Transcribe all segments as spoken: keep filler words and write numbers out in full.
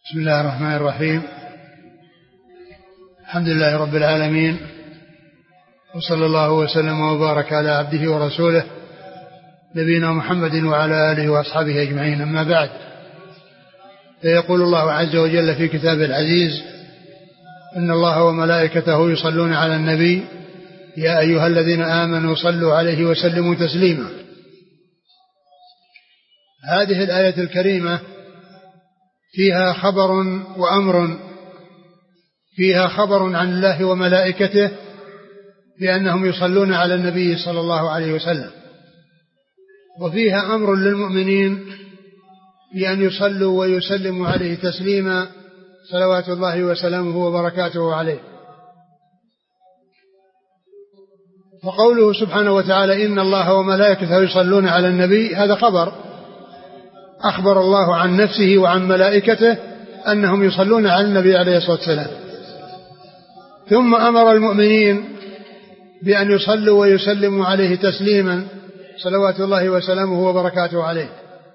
بسم الله الرحمن الرحيم. الحمد لله رب العالمين، وصلى الله وسلم وبارك على عبده ورسوله نبينا محمد وعلى آله وأصحابه أجمعين. أما بعد، فيقول الله عز وجل في كتابه العزيز: إن الله وملائكته يصلون على النبي يا أيها الذين آمنوا صلوا عليه وسلموا تسليما. هذه الآية الكريمة فيها خبر وأمر، فيها خبر عن الله وملائكته بأنهم يصلون على النبي صلى الله عليه وسلم، وفيها أمر للمؤمنين بأن يصلوا ويسلموا عليه تسليما صلوات الله وسلامه وبركاته عليه. وقوله سبحانه وتعالى: إن الله وملائكته يصلون على النبي، هذا خبر أخبر الله عن نفسه وعن ملائكته أنهم يصلون على النبي عليه الصلاة والسلام، ثم أمر المؤمنين بأن يصلوا ويسلموا عليه تسليما صلوات الله وسلامه وبركاته عليه.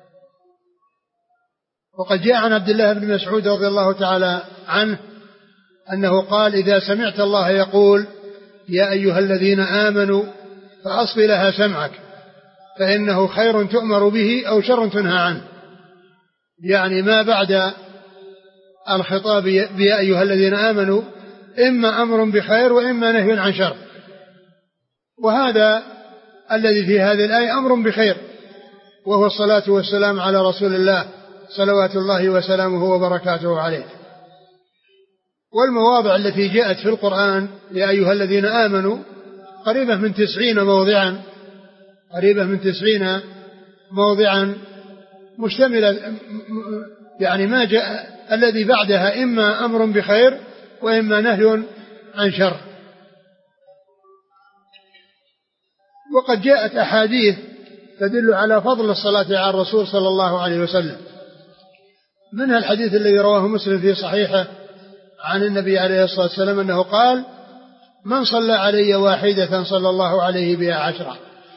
وقد جاء عن عبد الله بن مسعود رضي الله تعالى عنه أنه قال: إذا سمعت الله يقول يا أيها الذين آمنوا فأصغ لها سمعك فإنه خير تؤمر به أو شر تنهى عنه، يعني ما بعد الخطاب يا أيها الذين آمنوا إما أمر بخير وإما نهي عن شر، وهذا الذي في هذه الآية أمر بخير، وهو الصلاة والسلام على رسول الله صلوات الله وسلامه وبركاته عليه. والمواضع التي جاءت في القرآن يا أيها الذين آمنوا قريبة من تسعين موضعا قريبة من تسعين موضعا مشتملة، يعني ما جاء الذي بعدها إما أمر بخير وإما نهي عن شر. وقد جاءت أحاديث تدل على فضل الصلاة على الرسول صلى الله عليه وسلم، منها الحديث الذي رواه مسلم في صحيحه عن النبي عليه الصلاة والسلام أنه قال: من صلى علي واحدة صلى الله عليه بها عشرة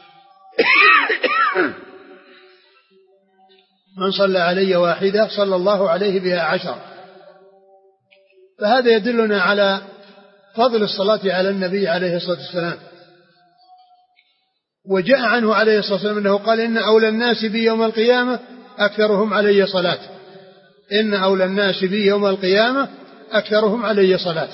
من صلى علي واحدة صلى الله عليه بها عشرة. فهذا يدلنا على فضل الصلاة على النبي عليه الصلاة والسلام. وجاء عنه عليه الصلاة والسلام أنه قال: إن أولى الناس بي يوم القيامة أكثرهم علي صلاة إن أولى الناس بي يوم القيامة أكثرهم علي صلاة.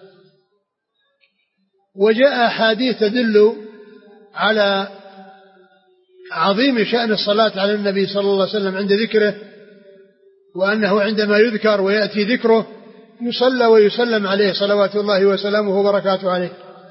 وجاء أحاديث تدل على عظيم شأن الصلاة على النبي صلى الله عليه وسلم عند ذكره، وأنه عندما يذكر ويأتي ذكره يصلى ويسلم عليه صلوات الله وسلامه وبركاته عليه.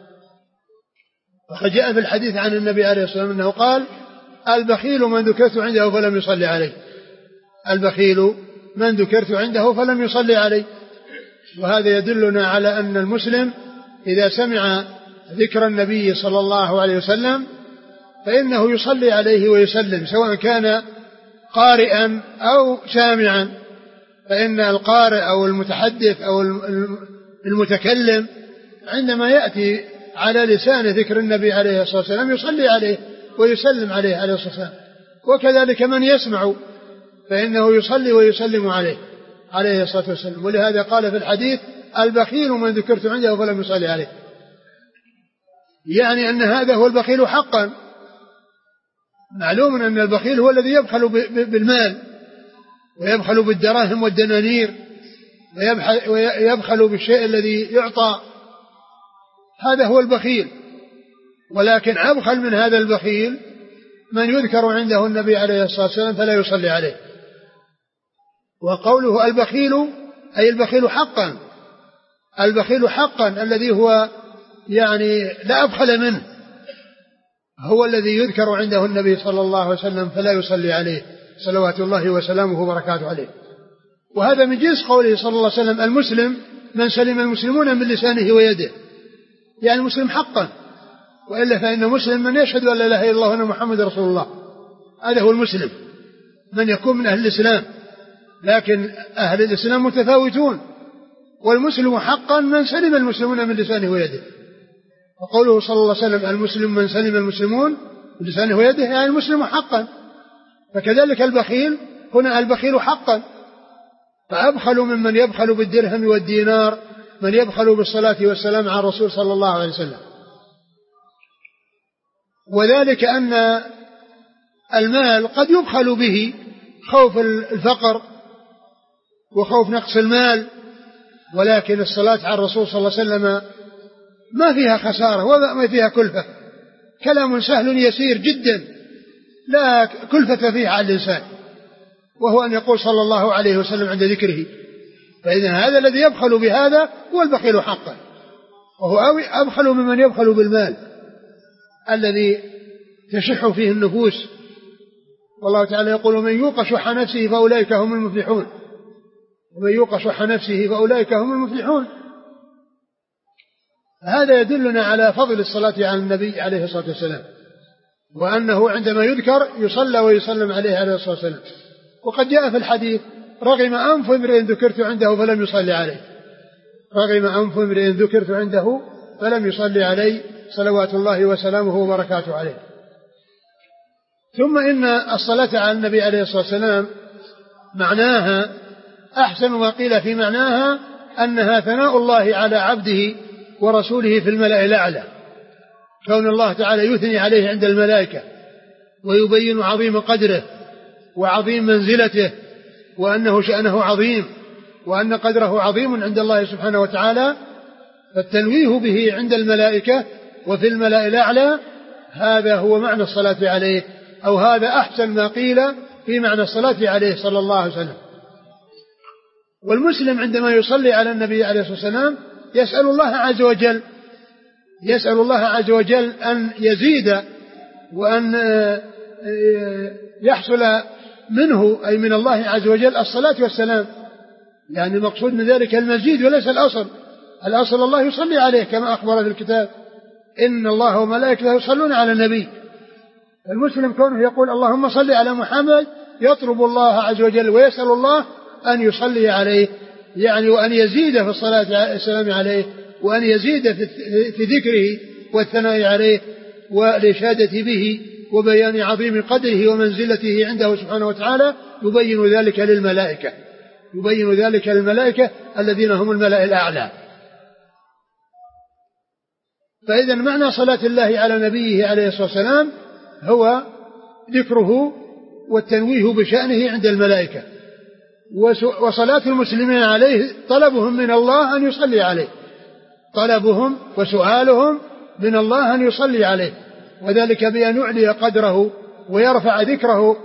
وقد جاء في الحديث عن النبي عليه الصلاة والسلام أنه قال: البخيل من ذكرت عنده فلم يصلي عليه البخيل من ذكرت عنده فلم يصلي عليه. وهذا يدلنا على أن المسلم إذا سمع ذكر النبي صلى الله عليه وسلم فإنه يصلي عليه ويسلم، سواء كان قارئا أو سامعا، فإن القارئ أو المتحدث أو المتكلم عندما يأتي على لسان ذكر النبي عليه الصلاة والسلام يصلي عليه ويسلم عليه عليه الصلاة والسلام، وكذلك من يسمع فإنه يصلي ويسلم عليه عليه الصلاة والسلام. ولهذا قال في الحديث: البخيل من ذكرت عنده فلم يصلي عليه، يعني أن هذا هو البخيل حقا. معلوم أن البخيل هو الذي يبخل بالمال ويبخل بالدراهم والدنانير ويبخل بالشيء الذي يعطى، هذا هو البخيل. ولكن أبخل من هذا البخيل من يذكر عنده النبي عليه الصلاة والسلام فلا يصلي عليه. وقوله البخيل أي البخيل حقا البخيل حقا الذي هو يعني لا أبخل منه، هو الذي يذكر عنده النبي صلى الله عليه وسلم فلا يصلي عليه صلوات الله وسلامه وبركاته عليه. وهذا من جنس قوله صلى الله عليه وسلم: المسلم من سلم المسلمون من لسانه ويده، يعني المسلم حقا، وإلا فإن مسلم من يشهد أن لا إله إلا الله وأن محمد رسول الله، هذا هو المسلم من يكون من أهل الإسلام. لكن أهل الإسلام متفاوتون، والمسلم حقا من سلم المسلمون من لسانه ويده. وقوله صلى الله عليه وسلم: المسلم من سلم المسلمون من لسانه ويده، يعني المسلم حقا. فكذلك البخيل هنا البخيل حقا فأبخل ممن يبخل بالدرهم والدينار من يبخل بالصلاة والسلام على الرسول صلى الله عليه وسلم. وذلك أن المال قد يبخل به خوف الفقر وخوف نقص المال، ولكن الصلاة على الرسول صلى الله عليه وسلم ما فيها خسارة وما فيها كلفة، كلام سهل يسير جدا لا كلفة فيه على الإنسان، وهو أن يقول صلى الله عليه وسلم عند ذكره. فإذا هذا الذي يبخل بهذا هو البخيل حقا، وهو أبخل ممن يبخل بالمال الذي تشح فيه النفوس. والله تعالى يقول: ومن يوق شح نفسه فأولئك هم المفلحون، ومن يوق شح نفسه فأولئك هم المفلحون. هذا يدلنا على فضل الصلاة على النبي عليه الصلاة والسلام، وأنه عندما يذكر يصلى ويسلم عليه عليه الصلاة والسلام. وقد جاء في الحديث: رغم أنف امرئ ذكرت عنده فلم يصلي عليه، رغم أنف امرئ ذكرت عنده فلم يصلي عليه صلوات الله وسلامه وبركاته عليه. ثم إن الصلاة على النبي عليه الصلاة والسلام معناها أحسن ما قيل في معناها أنها ثناء الله على عبده ورسوله في الملأ الأعلى، كون الله تعالى يثني عليه عند الملائكة ويبين عظيم قدره وعظيم منزلته وأنه شأنه عظيم وأن قدره عظيم عند الله سبحانه وتعالى، فالتنويه به عند الملائكة وفي الملأ الأعلى هذا هو معنى الصلاة عليه، أو هذا أحسن ما قيل في معنى الصلاة عليه صلى الله عليه وسلم. والمسلم عندما يصلي على النبي عليه الصلاة والسلام يسأل الله عز وجل يسأل الله عز وجل أن يزيد وأن يحصل منه أي من الله عز وجل الصلاة والسلام، يعني المقصود من ذلك المزيد وليس الأصل. الأصل الله يصلي عليه كما أخبر في الكتاب: إن الله وملائكته يصلون على النبي. المسلم كونه يقول اللهم صل على محمد يطلب الله عز وجل ويسأل الله أن يصلي عليه، يعني وأن يزيد في الصلاة والسلام عليه، وأن يزيد في ذكره والثناء عليه والإشادة به وبيان عظيم قدره ومنزلته عنده سبحانه وتعالى. يبين ذلك للملائكة يبين ذلك للملائكة الذين هم الملأ الأعلى. فإذا معنى صلاة الله على نبيه عليه الصلاة والسلام هو ذكره والتنويه بشأنه عند الملائكة، وصلاة المسلمين عليه طلبهم من الله أن يصلي عليه، طلبهم وسؤالهم من الله أن يصلي عليه، وذلك بأن يعلي قدره ويرفع ذكره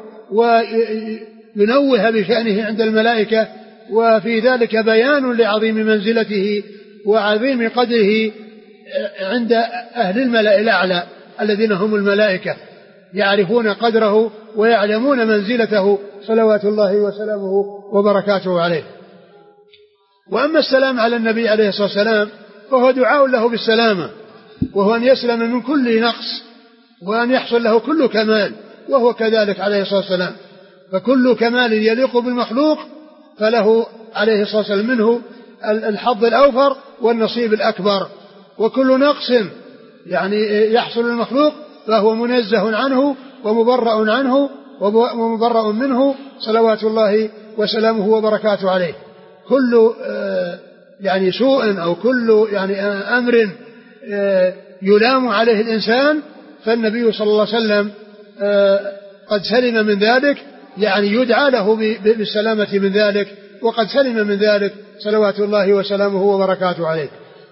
وينوه بشأنه عند الملائكة، وفي ذلك بيان لعظيم منزلته وعظيم قدره عند أهل الملأ الأعلى الذين هم الملائكة، يعرفون قدره ويعلمون منزلته صلوات الله وسلامه وبركاته عليه. وأما السلام على النبي عليه الصلاة والسلام فهو دعاء له بالسلامة، وهو أن يسلم من كل نقص وأن يحصل له كل كمال، وهو كذلك عليه الصلاة والسلام. فكل كمال يليق بالمخلوق فله عليه الصلاة والسلام منه الحظ الأوفر والنصيب الأكبر، وكل نقص يعني يحصل المخلوق فهو منزه عنه ومبرأ عنه ومبرأ منه صلوات الله وسلامه وبركاته عليه. كل يعني سوء أو كل يعني أمر يلام عليه الإنسان فالنبي صلى الله عليه وسلم قد سلم من ذلك، يعني يدعى له بالسلامة من ذلك، وقد سلم من ذلك صلوات الله وسلامه وبركاته عليه.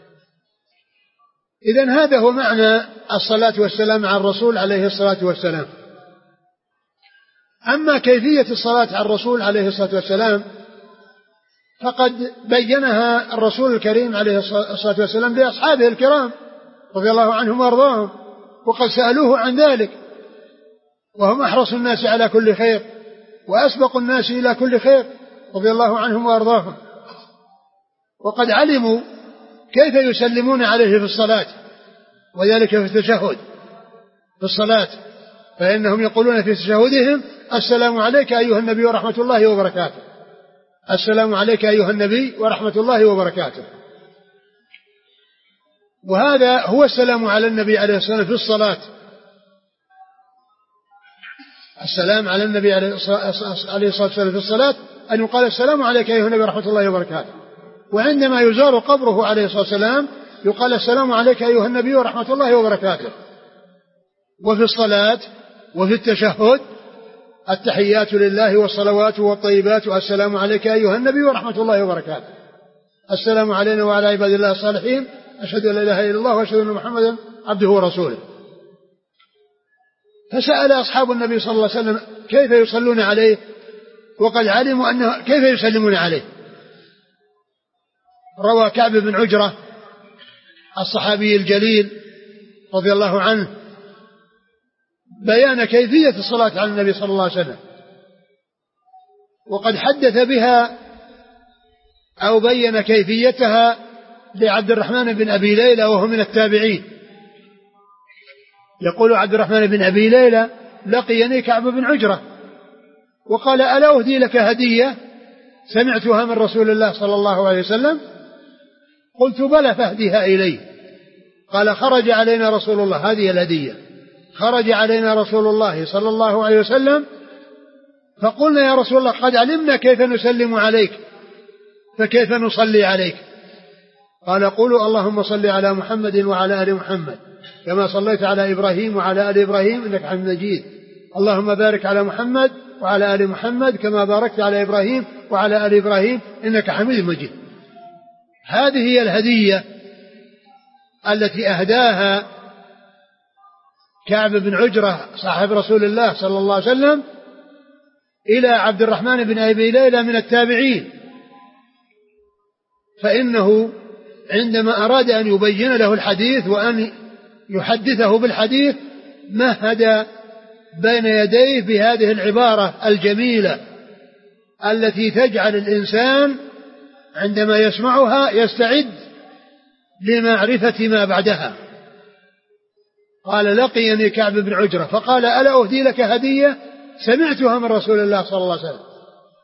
إذن هذا هو معنى الصلاة والسلام على الرسول عليه الصلاة والسلام. أما كيفية الصلاة على الرسول عليه الصلاة والسلام فقد بينها الرسول الكريم عليه الصلاة والسلام لأصحابه الكرام رضي الله عنهم وارضاهم، وقد سألوه عن ذلك، وهم أحرص الناس على كل خير وأسبق الناس إلى كل خير رضي الله عنهم وارضاهم، وقد علموا كيف يسلمون عليه في الصلاة، وذلك في التشهد في الصلاة، فإنهم يقولون في تشهدهم: السلام عليك أيها النبي ورحمة الله وبركاته، السلام عليك أيها النبي ورحمة الله وبركاته. وهذا هو السلام على النبي عليه الصلاة والسلام في الصلاة. السلام على النبي عليه الصلاة والسلام في الصلاة أن يقال السلام عليك أيها النبي ورحمة الله وبركاته. وعندما يزار قبره عليه الصلاة والسلام يقال السلام عليك أيها النبي ورحمة الله وبركاته. وفي الصلاة وفي التشهد التحيات لله والصلوات والطيبات والسلام عليك أيها النبي ورحمة الله وبركاته. السلام علينا وعلى عباد الله الصالحين أشهد أن لا إله إلا الله وأشهد أن محمدا عبده ورسوله. فسأل أصحاب النبي صلى الله عليه وسلم كيف يصلون عليه وقد علموا أنه كيف يسلمون عليه. روى كعب بن عجرة الصحابي الجليل رضي الله عنه بيان كيفية الصلاة على النبي صلى الله عليه وسلم، وقد حدث بها أو بين كيفيتها لعبد الرحمن بن أبي ليلى وهو من التابعين. يقول عبد الرحمن بن أبي ليلى لقيني كعب بن عجرة وقال ألا أهدي لك هدية سمعتها من رسول الله صلى الله عليه وسلم؟ قلت بلى فاهديها إلي. قال خرج علينا رسول الله، هذه الهدية، خرج علينا رسول الله صلى الله عليه وسلم فقلنا يا رسول الله قد علمنا كيف نسلم عليك فكيف نصلي عليك؟ قال قولوا اللهم صل على محمد وعلى آل محمد كما صليت على إبراهيم وعلى آل إبراهيم إنك حميد مجيد، اللهم بارك على محمد وعلى آل محمد كما باركت على إبراهيم وعلى آل إبراهيم إنك حميد مجيد. هذه هي الهدية التي أهداها كعب بن عجرة صاحب رسول الله صلى الله عليه وسلم إلى عبد الرحمن بن أبي ليلى من التابعين. فإنه عندما أراد أن يبين له الحديث وأن يحدثه بالحديث مهد بين يديه بهذه العبارة الجميلة التي تجعل الإنسان عندما يسمعها يستعد لمعرفة ما بعدها. قال لقيني كعب بن عجرة فقال ألا أهدي لك هدية سمعتها من رسول الله صلى الله عليه وسلم.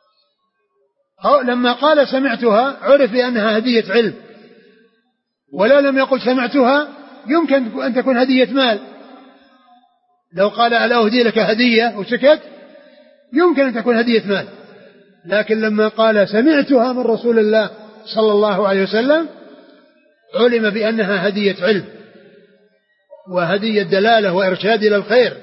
لما قال سمعتها عرف بأنها هدية علم، ولا لم يقل سمعتها يمكن أن تكون هدية مال. لو قال ألا أهدي لك هدية وسكت يمكن أن تكون هدية مال، لكن لما قال سمعتها من رسول الله صلى الله عليه وسلم علم بأنها هدية علم وهدية دلالة وإرشاد إلى الخير.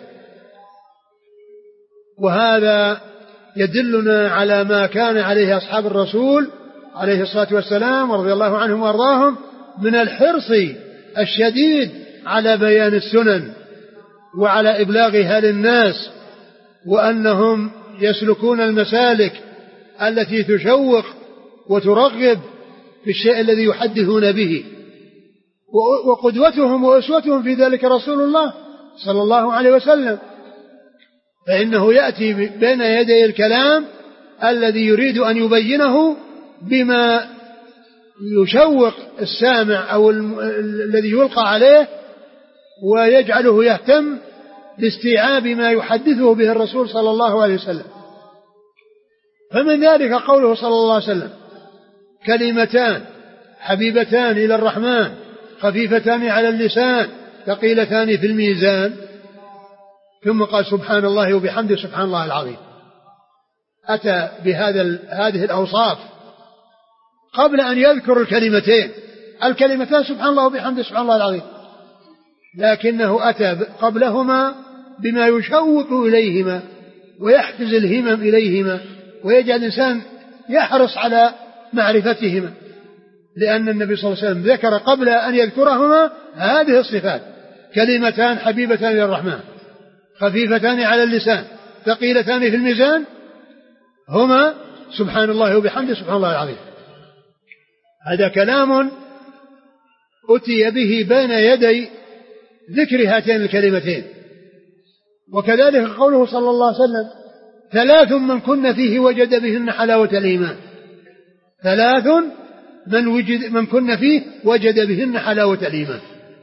وهذا يدلنا على ما كان عليه أصحاب الرسول عليه الصلاة والسلام رضي الله عنهم وأرضاهم من الحرص الشديد على بيان السنن وعلى إبلاغها للناس، وأنهم يسلكون المسالك التي تشوق وترغب في الشيء الذي يحدثون به. وقدوتهم وأسوتهم في ذلك رسول الله صلى الله عليه وسلم، فإنه يأتي بين يدي الكلام الذي يريد أن يبينه بما يشوق السامع أو الذي يلقى عليه ويجعله يهتم باستيعاب ما يحدثه به الرسول صلى الله عليه وسلم. فمن ذلك قوله صلى الله عليه وسلم كلمتان حبيبتان إلى الرحمن خفيفتان على اللسان ثقيلتان في الميزان، ثم قال سبحان الله وبحمده سبحان الله العظيم. أتى بهذا هذه الأوصاف قبل أن يذكر الكلمتين. الكلمتان سبحان الله وبحمده سبحان الله العظيم، لكنه أتى قبلهما بما يشوق إليهما ويحفز الهمم إليهما ويجعل الإنسان يحرص على معرفتهما، لأن النبي صلى الله عليه وسلم ذكر قبل أن يذكرهما هذه الصفات: كلمتان حبيبتان إلى الرحمن خفيفتان على اللسان ثقيلتان في الميزان، هما سبحان الله وبحمده سبحان الله العظيم. هذا كلام أتي به بين يدي ذكر هاتين الكلمتين. وكذلك قوله صلى الله عليه وسلم ثلاث من كن فيه وجد بهن حلاوة الإيمان. ثلاث من, وجد من كن فيه وجد بهن حلاوة الإيمان،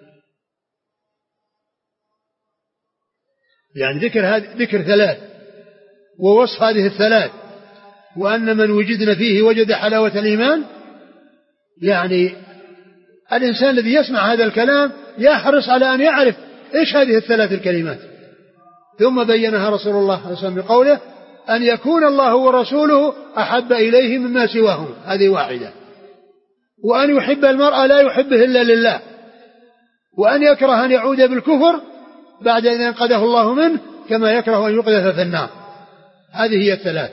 يعني ذكر, هذه ذكر ثلاث ووصف هذه الثلاث، وأن من وجدنا فيه وجد حلاوة الإيمان، يعني الإنسان الذي يسمع هذا الكلام يحرص على أن يعرف إيش هذه الثلاث الكلمات. ثم بينها رسول الله صلى الله عليه وسلم بقوله أن يكون الله ورسوله أحب إليه مما سواهم، هذه واحدة. وأن يحب المرء لا يحبه إلا لله، وأن يكره أن يعود بالكفر بعد أن ينقذه الله منه كما يكره أن يقذف في النار. هذه هي الثلاث.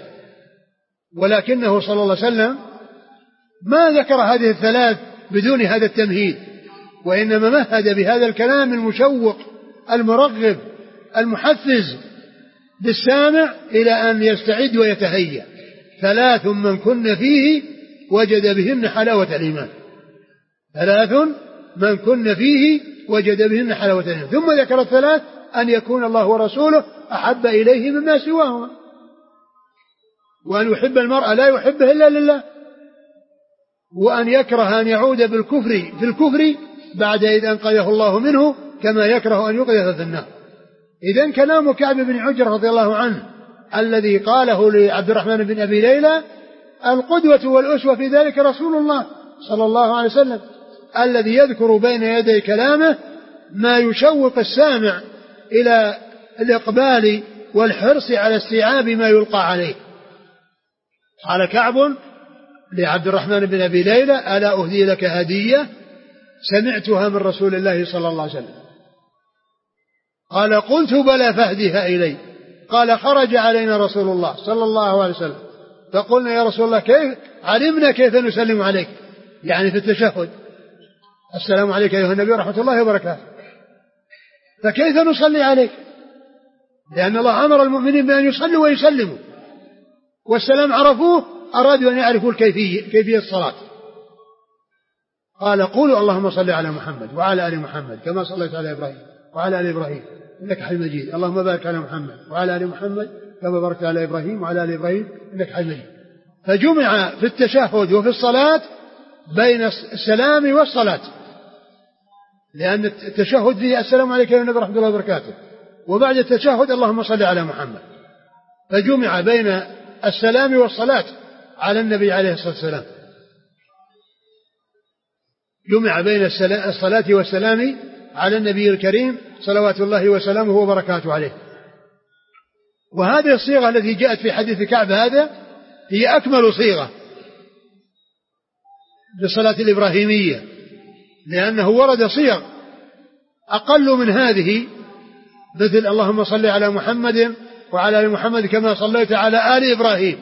ولكنه صلى الله عليه وسلم ما ذكر هذه الثلاث بدون هذا التمهيد، وإنما مهد بهذا الكلام المشوق المرغب المحفز بالسامع إلى أن يستعد ويتهيأ. ثلاث من كن فيه وجد بهن حلاوة الإيمان. ثلاث من كن فيه وجد بهن حلاوة الإيمان. ثم ذكر الثلاث: أن يكون الله ورسوله أحب إليه مما سواهما، وأن يحب المرء لا يحبه إلا لله، وأن يكره أن يعود بالكفر في الكفر بعد إذ أنقذه الله منه كما يكره أن يقذف في النار. إذن كلام كعب بن عجرة رضي الله عنه الذي قاله لعبد الرحمن بن أبي ليلى: القدوة والأسوة في ذلك رسول الله صلى الله عليه وسلم، الذي يذكر بين يدي كلامه ما يشوق السامع إلى الإقبال والحرص على استيعاب ما يلقى عليه. قال كعب لعبد الرحمن بن أبي ليلى: ألا أهدي لك هدية سمعتها من رسول الله صلى الله عليه وسلم؟ قال: قلت بلى فاهدها إلي. قال: خرج علينا رسول الله صلى الله عليه وسلم فقلنا: يا رسول الله، كيف علمنا كيف نسلم عليك، يعني في التشهد: السلام عليك أيها النبي ورحمة الله وبركاته. فكيف نصلي عليك؟ لأن الله أمر المؤمنين بأن يصلوا ويسلموا، والسلام عرفوه، أرادوا أن يعرفوا الكيفية كيفية الصلاة. قال: قولوا اللهم صل على محمد وعلى آل محمد كما صليت على إبراهيم وعلى آل إبراهيم إنك حميد مجيد، اللهم بارك على محمد وعلى آل محمد كما باركت على إبراهيم وعلى آل إبراهيم إنك حميد مجيد. فجمع في التشهد وفي الصلاة بين السلام والصلاة، لأن التشهد فيه السلام عليك يا نبي ورحمة الله وبركاته، وبعد التشهد اللهم صل على محمد، فجمع بين السلام والصلاة على النبي عليه الصلاة والسلام، جمع بين الصلاة والسلام على النبي الكريم صلوات الله وسلامه وبركاته عليه. وهذه الصيغة التي جاءت في حديث كعب هذا هي أكمل صيغة للصلاة الإبراهيمية، لأنه ورد صيغ أقل من هذه، مثل اللهم صل على محمد وعلى آل محمد كما صليت على آل إبراهيم،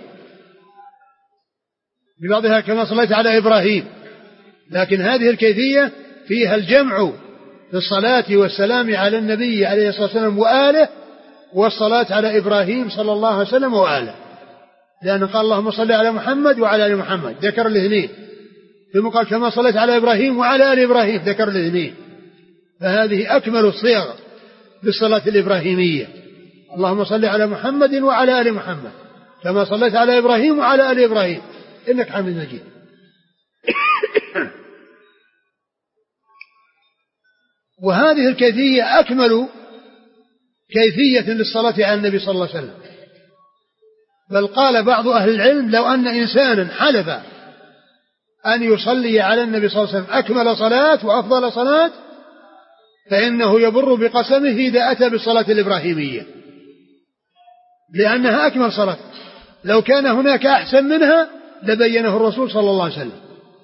ببعضها كما صليت على إبراهيم. لكن هذه الكيفية فيها الجمع في الصلاة والسلام على النبي عليه الصلاة والسلام وآله، والصلاة على إبراهيم صلى الله عليه وسلم وآله، لأنه قال اللهم صل على محمد وعلى آل محمد، ذكر الاثنين. ثم قال كما صليت على إبراهيم وعلى آل إبراهيم، ذكر الاثنين. فهذه أكمل الصيغ بالصلاة الإبراهيمية: اللهم صل على محمد وعلى آل محمد كما صليت على إبراهيم وعلى آل إبراهيم إنك حميد مجيد. وهذه الكيفية أكمل كيفية للصلاة على النبي صلى الله عليه وسلم. بل قال بعض أهل العلم: لو أن إنسانا حلف أن يصلي على النبي صلى الله عليه وسلم أكمل صلاة وأفضل صلاة فإنه يبر بقسمه إذا أتى بالصلاة الإبراهيمية، لأنها أكمل صلاة. لو كان هناك أحسن منها لبينه الرسول صلى الله عليه وسلم،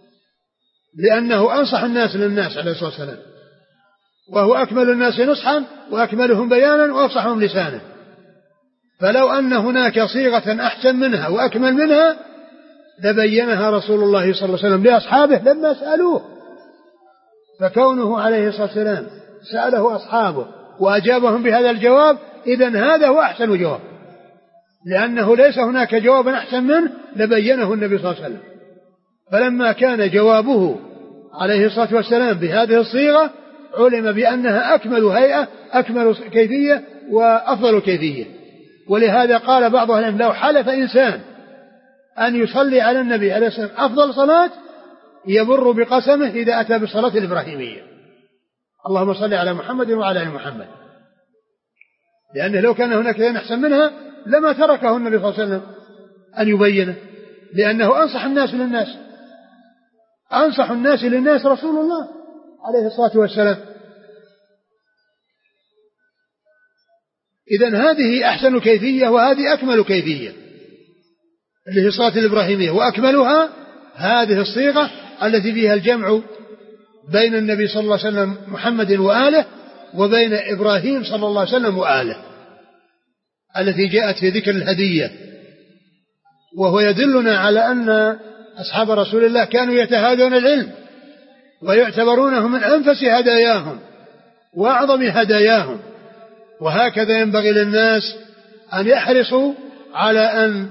لأنه أنصح الناس للناس عليه الصلاة والسلام، وهو أكمل الناس نصحا وأكملهم بيانا وأفصحهم لسانا. فلو أن هناك صيغة أحسن منها وأكمل منها لبينها رسول الله صلى الله عليه وسلم لأصحابه لما سألوه. فكونه عليه الصلاة والسلام سأله أصحابه وأجابهم بهذا الجواب، إذن هذا هو أحسن جواب، لأنه ليس هناك جواب أحسن منه لبينه النبي صلى الله عليه وسلم. فلما كان جوابه عليه الصلاة والسلام بهذه الصيغة علم بأنها أكمل هيئة، أكمل كيفية، وأفضل كيفية. ولهذا قال بعض أهل العلم: لو حلف إنسان أن يصلي على النبي عليه الصلاة والسلام أفضل صلاة يبر بقسمه إذا أتى بالصلاة الإبراهيمية، اللهم صل على محمد وعلى آل محمد، لأنه لو كان هناك شيء أحسن منها لما تركه النبي صلى الله عليه وسلم أن يبينه، لأنه أنصح الناس للناس، أنصح الناس للناس رسول الله عليه الصلاة والسلام. إذن هذه أحسن كيفية وهذه أكمل كيفية اللي هي الصلاة الإبراهيمية، وأكملها هذه الصيغة التي فيها الجمع بين النبي صلى الله عليه وسلم محمد وآله وبين إبراهيم صلى الله عليه وسلم وآله التي جاءت في ذكر الهدية. وهو يدلنا على أن أصحاب رسول الله كانوا يتهادون العلم ويعتبرونه من أنفس هداياهم وأعظم هداياهم، وهكذا ينبغي للناس أن يحرصوا على أن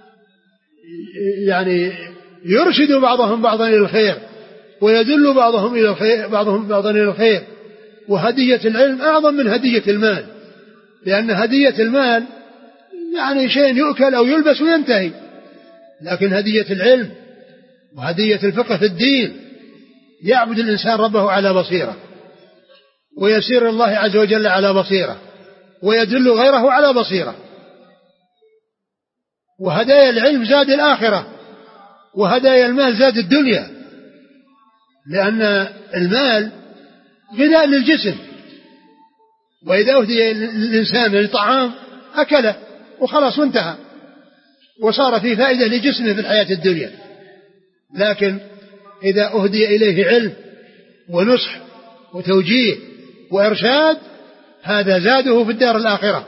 يعني يرشدوا بعضهم بعضا إلى الخير ويدل بعضهم إلى الخير بعضهم بعضا إلى الخير. وهدية العلم أعظم من هدية المال، لأن هدية المال يعني شيء يؤكل أو يلبس وينتهي، لكن هدية العلم وهدية الفقه في الدين يعبد الإنسان ربه على بصيرة ويسير الله عز وجل على بصيرة ويدل غيره على بصيرة. وهدايا العلم زاد الآخرة، وهدايا المال زاد الدنيا، لأن المال غذاء للجسم، وإذا أهدي الإنسان لطعام أكله وخلاص وانتهى وصار فيه فائدة لجسمه في الحياة الدنيا. لكن إذا أهدي إليه علم ونصح وتوجيه وإرشاد هذا زاده في الدار الآخرة،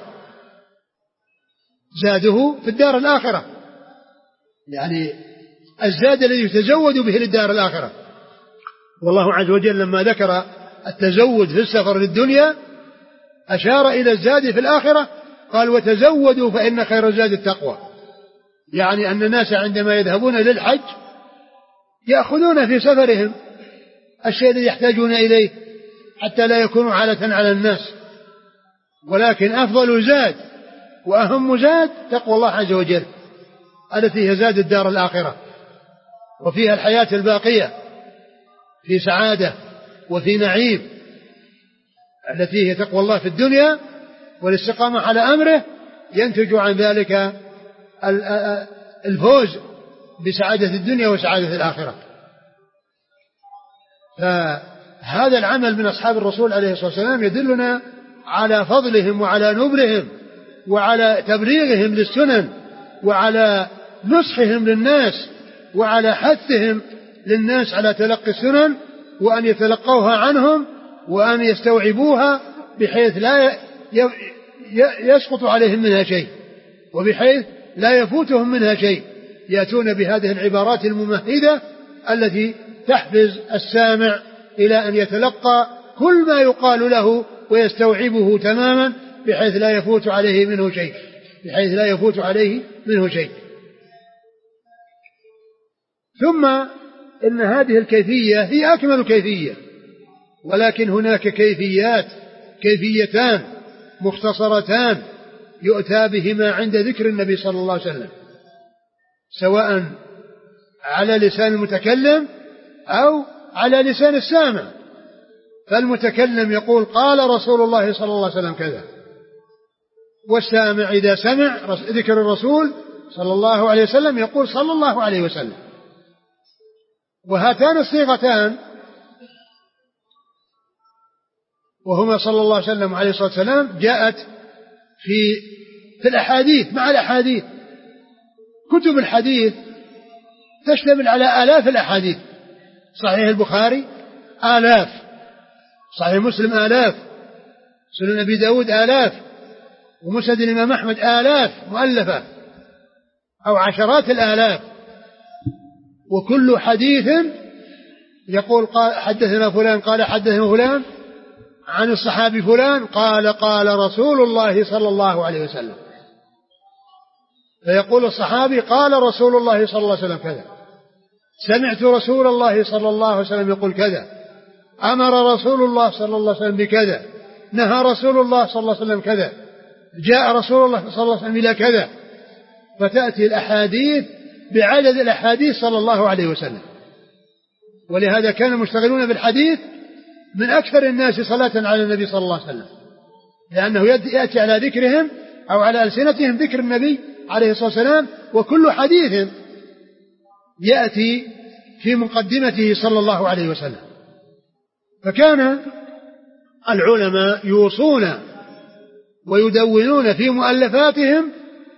زاده في الدار الآخرة، يعني الزاد الذي يتزود به للدار الآخرة. والله عز وجل لما ذكر التزود في السفر للدنيا أشار إلى الزاد في الآخرة، قال وتزودوا فإن خير الزاد التقوى، يعني أن الناس عندما يذهبون للحج يأخذون في سفرهم الشيء الذي يحتاجون إليه حتى لا يكونوا عالة على الناس، ولكن أفضل زاد وأهم زاد تقوى الله عز وجل التي هي زاد الدار الآخرة، وفيها الحياة الباقية في سعادة وفي نعيم، التي هي تقوى الله في الدنيا والاستقامة على أمره، ينتج عن ذلك الفوز بسعادة الدنيا وسعادة الآخرة. فهذا العمل من أصحاب الرسول عليه الصلاة والسلام يدلنا على فضلهم وعلى نبلهم وعلى تبليغهم للسنن وعلى نصحهم للناس وعلى حثهم للناس على تلقي السنن وأن يتلقوها عنهم وأن يستوعبوها بحيث لا يسقط عليهم منها شيء وبحيث لا يفوتهم منها شيء، يأتون بهذه العبارات الممهدة التي تحفز السامع إلى أن يتلقى كل ما يقال له ويستوعبه تماما بحيث لا يفوت عليه منه شيء بحيث لا يفوت عليه منه شيء. ثم إن هذه الكيفية هي أكمل كيفية، ولكن هناك كيفيات كيفيتان مختصرتان يؤتى بهما عند ذكر النبي صلى الله عليه وسلم، سواء على لسان المتكلم أو على لسان السامع. فالمتكلم يقول قال رسول الله صلى الله عليه وسلم كذا، والسامع إذا سمع ذكر الرسول صلى الله عليه وسلم يقول صلى الله عليه وسلم. وهاتان الصيغتان وهما صلى الله عليه وسلم عليه الصلاة والسلام جاءت في في الأحاديث مع الأحاديث. كتب الحديث تشتمل على آلاف الأحاديث، صحيح البخاري آلاف، صحيح مسلم آلاف، سنن أبي داود آلاف، ومسند الإمام أحمد آلاف مؤلفة أو عشرات الآلاف. وكل حديث يقول قال حدثنا فلان قال حدثنا فلان عن الصحابي فلان قال قال رسول الله صلى الله عليه وسلم، فيقول الصحابي قال رسول الله صلى الله عليه وسلم كذا، سمعت رسول الله صلى الله عليه وسلم يقول كذا، أمر رسول الله صلى الله عليه وسلم بكذا، نهى رسول الله صلى الله عليه وسلم كذا، جاء رسول الله صلى الله عليه وسلم إلى كذا. فتأتي الأحاديث بعدد الأحاديث صلى الله عليه وسلم. ولهذا كان المشتغلون بالحديث من أكثر الناس صلاة على النبي صلى الله عليه وسلم، لأنه يأتي على ذكرهم أو على ألسنتهم ذكر النبي عليه الصلاة والسلام، وكل حديث يأتي في مقدمته صلى الله عليه وسلم. فكان العلماء يوصون ويدونون في مؤلفاتهم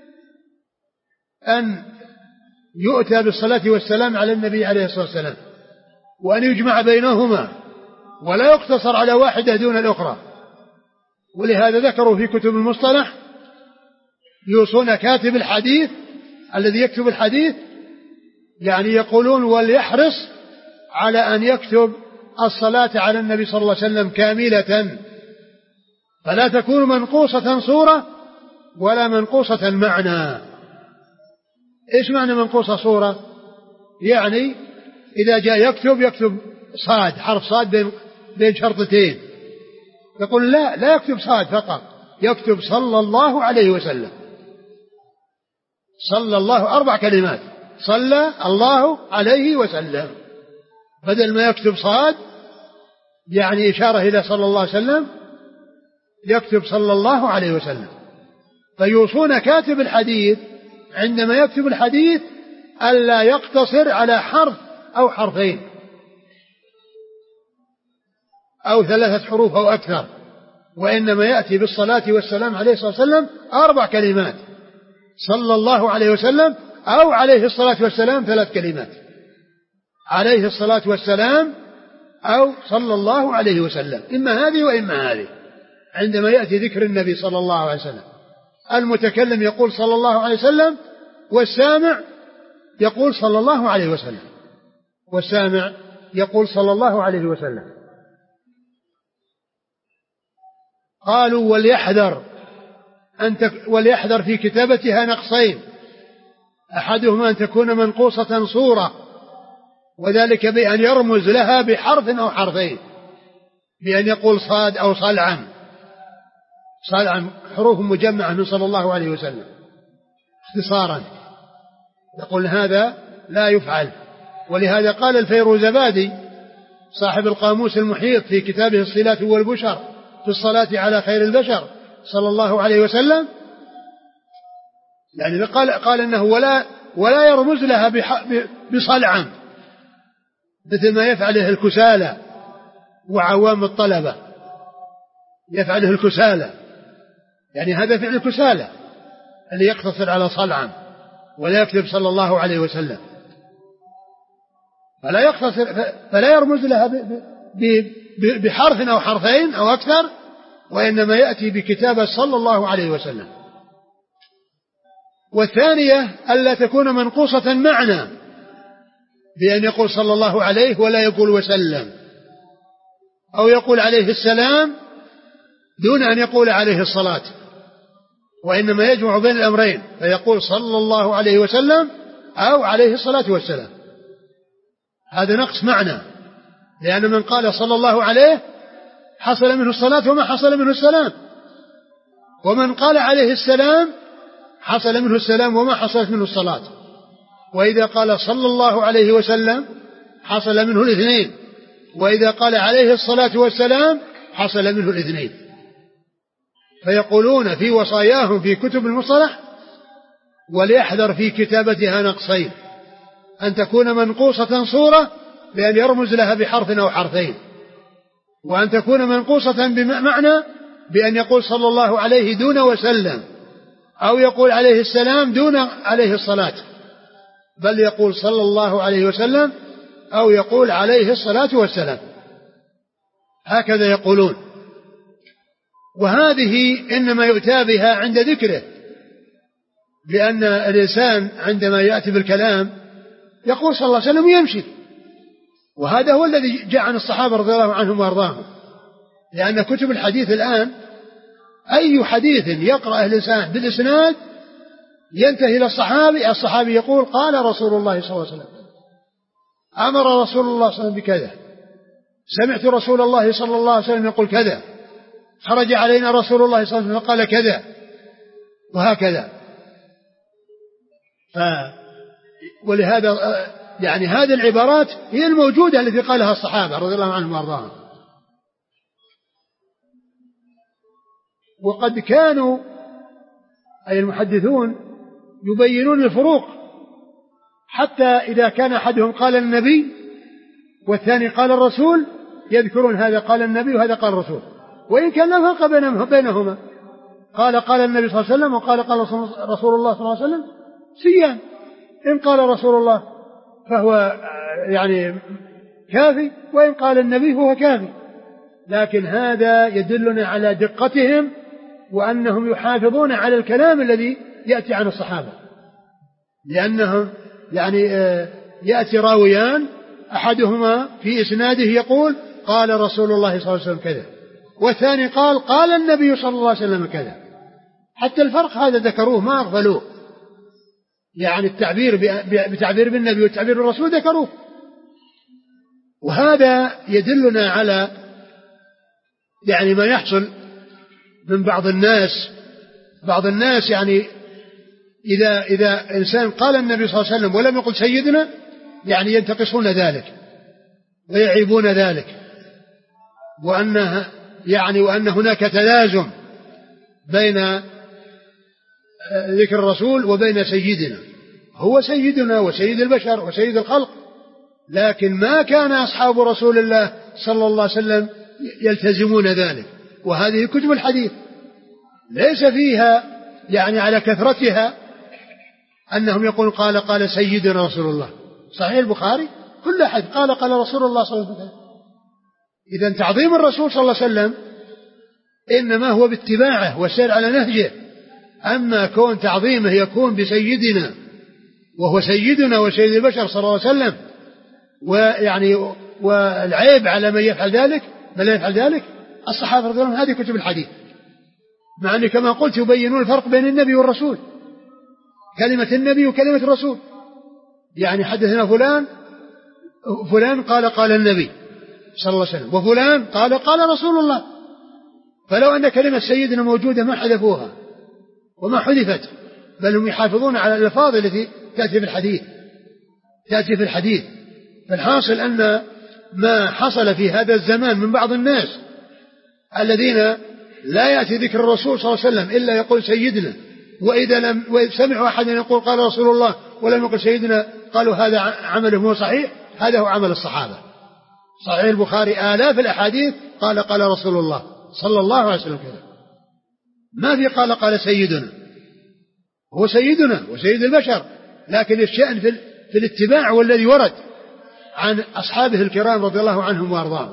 أن يؤتى بالصلاة والسلام على النبي عليه الصلاة والسلام، وأن يجمع بينهما ولا يقتصر على واحدة دون الأخرى. ولهذا ذكروا في كتب المصطلح يوصون كاتب الحديث الذي يكتب الحديث، يعني يقولون وليحرص على أن يكتب الصلاة على النبي صلى الله عليه وسلم كاملة، فلا تكون منقوصة صورة ولا منقوصة معنى. إيش معنى منقوصة صورة؟ يعني إذا جاء يكتب يكتب صاد، حرف صاد بين, بين شرطتين، يقول لا لا يكتب صاد فقط، يكتب صلى الله عليه وسلم. صلى الله أربع كلمات، صلى الله عليه وسلم، بدل ما يكتب صاد يعني إشارة إلى صلى الله عليه وسلم، يكتب صلى الله عليه وسلم. فيوصون كاتب الحديث عندما يكتب الحديث ألا يقتصر على حرف أو حرفين أو ثلاثة حروف أو أكثر، وإنما يأتي بالصلاة والسلام عليه الصلاة والسلام أربع كلمات، صلى الله عليه وسلم أو عليه الصلاة والسلام ثلاث كلمات، عليه الصلاة والسلام أو صلى الله عليه وسلم، إما هذه وإما هذه. عندما يأتي ذكر النبي صلى الله عليه وسلم المتكلم يقول صلى الله عليه وسلم، والسامع يقول صلى الله عليه وسلم، والسامع يقول صلى الله عليه وسلم. قالوا وليحذر أن تك وليحذر في كتابتها نقصين، أحدهما أن تكون منقوصة صورة، وذلك بأن يرمز لها بحرف أو حرفين، بأن يقول صاد أو صلعا، صلعا حروف مجمعة من صلى الله عليه وسلم اختصارا، يقول هذا لا يفعل. ولهذا قال الفيروزبادي صاحب القاموس المحيط في كتابه الصلات والبشر في الصلاة على خير البشر صلى الله عليه وسلم، يعني قال, قال إنه ولا, ولا يرمز لها بصلعا مثل ما يفعله الكسالى وعوام الطلبة، يفعله الكسالى، يعني هذا فعل الكسالى اللي يقتصر على صلعا ولا يكتب صلى الله عليه وسلم، فلا يقتصر فلا يرمز لها بحرف أو حرفين أو أكثر، وإنما يأتي بكتابة صلى الله عليه وسلم. والثانية ألا تكون منقوصة معنى، بأن يقول صلى الله عليه ولا يقول وسلم، أو يقول عليه السلام دون أن يقول عليه الصلاة، وإنما يجمع بين الأمرين فيقول صلى الله عليه وسلم أو عليه الصلاة والسلام. هذا نقص معنى، لأن من قال صلى الله عليه حصل منه الصلاة وما حصل منه السلام، ومن قال عليه السلام حصل منه السلام وما حصلت منه الصلاة. وإذا قال صلى الله عليه وسلم حصل منه الاثنين، وإذا قال عليه الصلاة والسلام حصل منه الاثنين. فيقولون في وصاياهم في كتب المصطلح وليحذر في كتابتها نقصين، أن تكون منقوصة صورة بأن يرمز لها بحرف أو حرفين، وأن تكون منقوصة بمعنى بأن يقول صلى الله عليه دون وسلم، أو يقول عليه السلام دون عليه الصلاة، بل يقول صلى الله عليه وسلم أو يقول عليه الصلاة والسلام، هكذا يقولون. وهذه إنما يؤتى بها عند ذكره، لأن الإنسان عندما يأتي بالكلام يقول صلى الله عليه وسلم يمشي، وهذا هو الذي جاء عن الصحابة رضي الله عنهم وارضاهم. لأن كتب الحديث الآن أي حديث يقرأ الإنسان بالإسناد ينتهي إلى الصحابي، الصحابي يقول قال رسول الله صلى الله عليه وسلم، أمر رسول الله صلى الله عليه وسلم بكذا، سمعت رسول الله صلى الله عليه وسلم يقول كذا، خرج علينا رسول الله صلى الله عليه وسلم فقال كذا، وهكذا. ف ولهذا يعني هذه العبارات هي الموجودة التي قالها الصحابة رضي الله عنهم وارضاهم. وقد كانوا أي المحدثون يبينون الفروق، حتى إذا كان أحدهم قال النبي والثاني قال الرسول يذكرون هذا قال النبي وهذا قال الرسول، وإن كان لا فرق بينهما، قال قال النبي صلى الله عليه وسلم وقال قال رسول الله صلى الله عليه وسلم سيان. إن قال رسول الله فهو يعني كافي، وإن قال النبي فهو كافي. لكن هذا يدلنا على دقتهم وأنهم يحافظون على الكلام الذي يأتي عن الصحابة، لأنهم يعني يأتي راويان أحدهما في إسناده يقول قال رسول الله صلى الله عليه وسلم كذا، والثاني قال قال النبي صلى الله عليه وسلم كذا. حتى الفرق هذا ذكروه ما أغفلوه، يعني التعبير بتعبير بالنبي والتعبير بالرسول ذكروه. وهذا يدلنا على يعني ما يحصل من بعض الناس بعض الناس يعني إذا إذا إنسان قال النبي صلى الله عليه وسلم ولم يقل سيدنا يعني ينتقصون ذلك ويعيبون ذلك، وأنه يعني وأن هناك تلازم بين ذكر الرسول وبين سيدنا. هو سيدنا وسيد البشر وسيد الخلق، لكن ما كان أصحاب رسول الله صلى الله عليه وسلم يلتزمون ذلك. وهذه كتب الحديث ليس فيها يعني على كثرتها أنهم يقولون قال قال سيدنا رسول الله. صحيح البخاري كل أحد قال قال رسول الله صلى الله عليه وسلم. إذن تعظيم الرسول صلى الله عليه وسلم إنما هو باتباعه والسير على نهجه. أما كون تعظيمه يكون بسيدنا وهو سيدنا وسيد البشر صلى الله عليه وسلم، ويعني والعيب على من يفعل ذلك من لا يفعل ذلك الصحابة رضي الله عنهم. هذه كتب الحديث، مع أن كما قلت يبينون الفرق بين النبي والرسول، كلمة النبي وكلمة الرسول. يعني حدثنا فلان فلان قال قال النبي صلى الله عليه وسلم، وفلان قال قال رسول الله. فلو أن كلمة سيدنا موجودة ما حذفوها وما حذفت، بل هم يحافظون على الألفاظ التي تأتي في الحديث تأتي في الحديث. فالحاصل أن ما حصل في هذا الزمان من بعض الناس الذين لا يأتي ذكر الرسول صلى الله عليه وسلم إلا يقول سيدنا، وإذا لم وإذا سمعوا أحد يقول قال رسول الله ولم يقل سيدنا قالوا هذا عمله هو صحيح. هذا هو عمل الصحابة. صحيح البخاري آلاف الأحاديث قال قال رسول الله صلى الله عليه وسلم كذا، ما في قال قال سيدنا. هو سيدنا وسيد البشر، لكن الشأن في, في الاتباع والذي ورد عن أصحابه الكرام رضي الله عنهم وأرضاهم.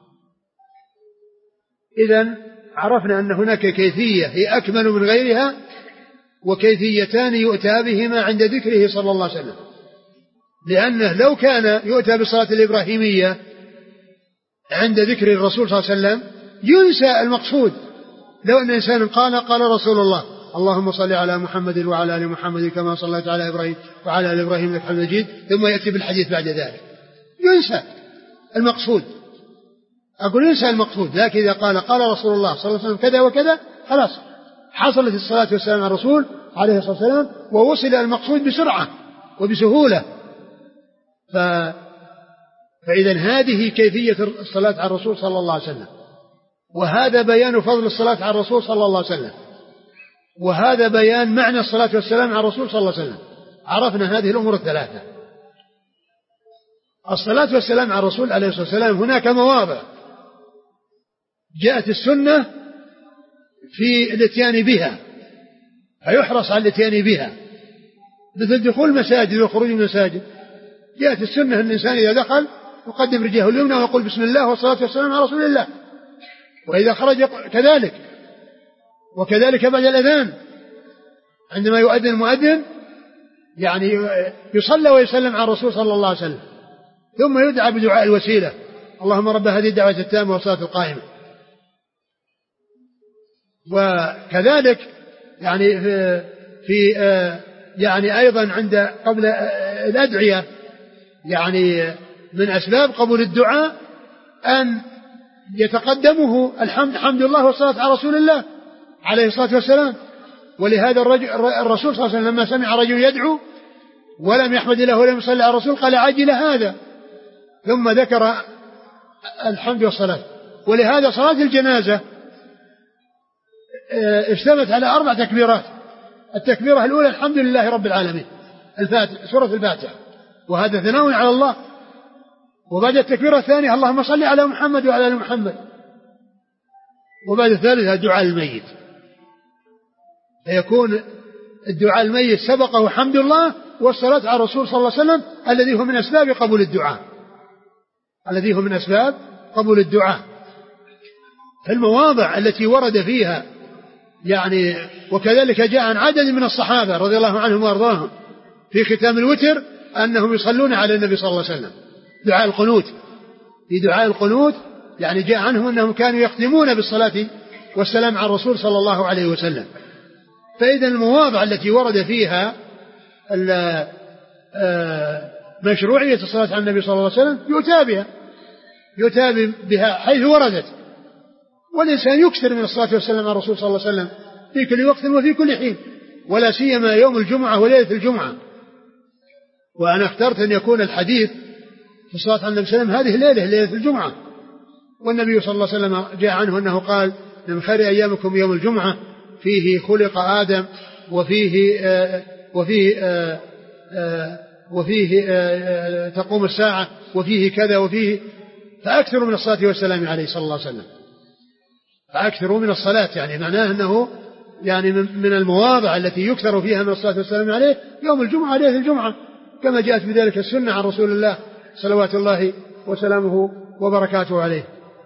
إذن عرفنا أن هناك كيفية هي أكمل من غيرها، وكيفيتان يؤتى بهما عند ذكره صلى الله عليه وسلم. لأنه لو كان يؤتى بالصلاة الإبراهيمية عند ذكر الرسول صلى الله عليه وسلم ينسى المقصود. لو أن إنسان قال قال رسول الله اللهم صل على محمد وعلى آل محمد كما صليت على إبراهيم وعلى آل إبراهيم إنك حميد مجيد، ثم يأتي بالحديث بعد ذلك ينسى المقصود. أقول ينسى المقصود. لكن إذا قال قال رسول الله صلى الله عليه وسلم كذا وكذا خلاص حصلت الصلاة والسلام على الرسول عليه الصلاة والسلام، ووصل المقصود بسرعة وبسهولة. ف... فإذا هذه كيفية الصلاة على الرسول صلى الله عليه وسلم، وهذا بيان فضل الصلاة على الرسول صلى الله عليه وسلم، وهذا بيان معنى الصلاة والسلام على الرسول صلى الله عليه وسلم. عرفنا هذه الأمور الثلاثة. الصلاة والسلام على الرسول عليه الصلاة والسلام هناك مواضع جاءت السنة في الاتيان بها، فيحرص على الاتيان بها، مثل دخول المساجد وخروج من المساجد. جاءت السنة أن الإنسان إذا دخل يقدم رجله اليمنى ويقول بسم الله والصلاة والسلام على رسول الله، وإذا خرج كذلك. وكذلك بعد الأذان عندما يؤذن المؤذن يعني يصلى ويسلم على الرسول صلى الله عليه وسلم، ثم يدعى بدعاء الوسيلة اللهم رب هذه الدعوة التامة والصلاة القائمة. وكذلك يعني في, في يعني أيضا عند قبل الأدعية يعني من أسباب قبول الدعاء أن يتقدمه الحمد حمد الله والصلاة على رسول الله عليه الصلاة والسلام. ولهذا الرجل الرسول صلى الله عليه وسلم لما سمع رجل يدعو ولم يحمد الله ولم يصلي على الرسول قال عجل هذا، ثم ذكر الحمد والصلاة. ولهذا صلاة الجنازة اشتملت على أربع تكبيرات. التكبيرة الأولى الحمد لله رب العالمين، الفاتحة سورة الفاتحة، وهذا ثناء على الله. وبعد التكبيرة الثانية اللهم صل على محمد وعلى آل محمد. وبعد الثالثة دعاء الميت. فيكون الدعاء الميت سبقه حمد الله والصلاة على الرسول صلى الله عليه وسلم الذي هو من أسباب قبول الدعاء الذي هو من أسباب قبول الدعاء. في المواضع التي ورد فيها يعني، وكذلك جاء عن عدد من الصحابة رضي الله عنهم وارضاهم في ختام الوتر أنهم يصلون على النبي صلى الله عليه وسلم دعاء القنوت. في دعاء القنوت يعني جاء عنهم أنهم كانوا يختمون بالصلاة والسلام على الرسول صلى الله عليه وسلم. فإذا المواضع التي ورد فيها مشروعية الصلاة على النبي صلى الله عليه وسلم يؤتى بها يؤتى بها حيث وردت، والإنسان يكثر من الصلاة والسلام على الرسول صلى الله عليه وسلم في كل وقت وفي كل حين، ولا سيما يوم الجمعة وليلة الجمعة. وأنا اخترت أن يكون الحديث في الصلاة على النبي صلى الله عليه وسلم هذه الليلة ليلة الجمعة، والنبي صلى الله عليه وسلم جاء عنه أنه قال من خير أيامكم يوم الجمعة فيه خلق آدم وفيه آه وفيه آه آه وفيه آه تقوم الساعة وفيه كذا وفيه، فأكثروا من الصلاة والسلام عليه صلى الله عليه وسلم، فأكثروا من الصلاة، يعني معناه أنه يعني من المواضع التي يكثر فيها من الصلاة والسلام عليه يوم الجمعة ليلة الجمعة، كما جاءت بذلك السنة عن رسول الله صلوات الله وسلامه وبركاته عليه.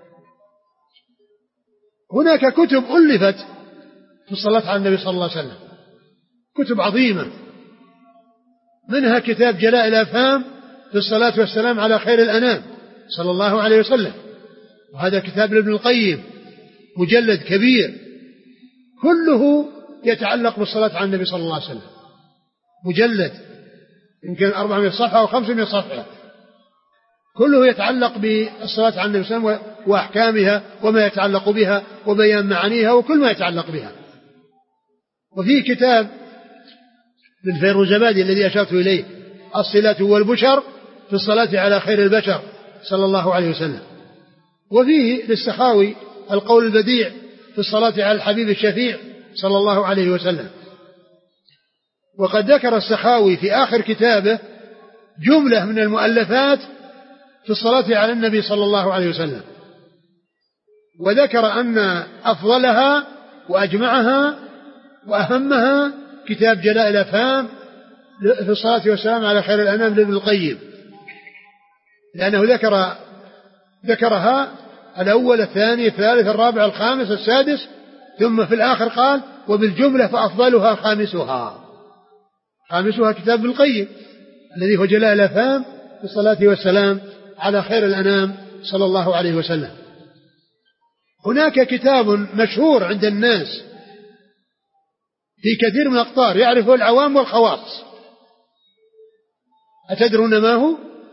هناك كتب ألفت في الصلاة على النبي صلى الله عليه وسلم، كتب عظيمة، منها كتاب جلاء الأفهام في الصلاة والسلام على خير الأنام صلى الله عليه وسلم، وهذا كتاب لابن القيم مجلد كبير كله يتعلق بالصلاة على النبي صلى الله عليه وسلم، مجلد يمكن أربعمائة صفحة أو خمسمائة صفحة، كله يتعلق بالصلاة على النبي صلى الله عليه وسلم وأحكامها وما يتعلق بها وبيان معانيها وكل ما يتعلق بها. وفيه كتاب للفيروزبادي الذي أشرت إليه الصلة والبشر في الصلاة على خير البشر صلى الله عليه وسلم. وفيه للسخاوي القول البديع في الصلاة على الحبيب الشفيع صلى الله عليه وسلم. وقد ذكر السخاوي في آخر كتابه جملة من المؤلفات في الصلاة على النبي صلى الله عليه وسلم، وذكر أن أفضلها وأجمعها وأهمها كتاب جلاء الأفهام في الصلاة والسلام على خير الأنام لابن القيم، لأنه ذكر ذكرها الأول الثاني الثالث الرابع الخامس السادس، ثم في الآخر قال وبالجملة فأفضلها خامسها خامسها كتاب ابن القيم الذي هو جلاء الأفهام في الصلاة والسلام على خير الأنام صلى الله عليه وسلم. هناك كتاب مشهور عند الناس في كثير من الأقطار يعرفه العوام والخواص، أتدرون ما هو؟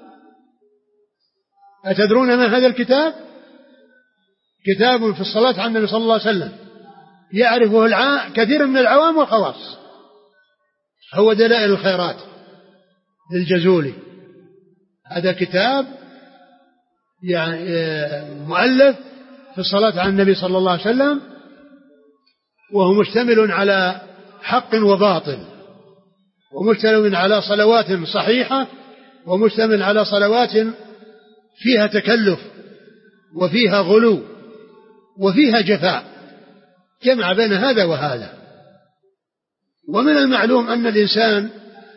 أتدرون ما هذا الكتاب؟ كتاب في الصلاة على النبي صلى الله عليه وسلم يعرفه الع... كثير من العوام والخواص، هو دلائل الخيرات للجزولي. هذا كتاب يعني مؤلف في الصلاة على النبي صلى الله عليه وسلم، وهو مشتمل على حق وباطل، ومشتمل على صلوات صحيحة، ومشتمل على صلوات فيها تكلف وفيها غلو وفيها جفاء، جمع بين هذا وهذا. ومن المعلوم أن الإنسان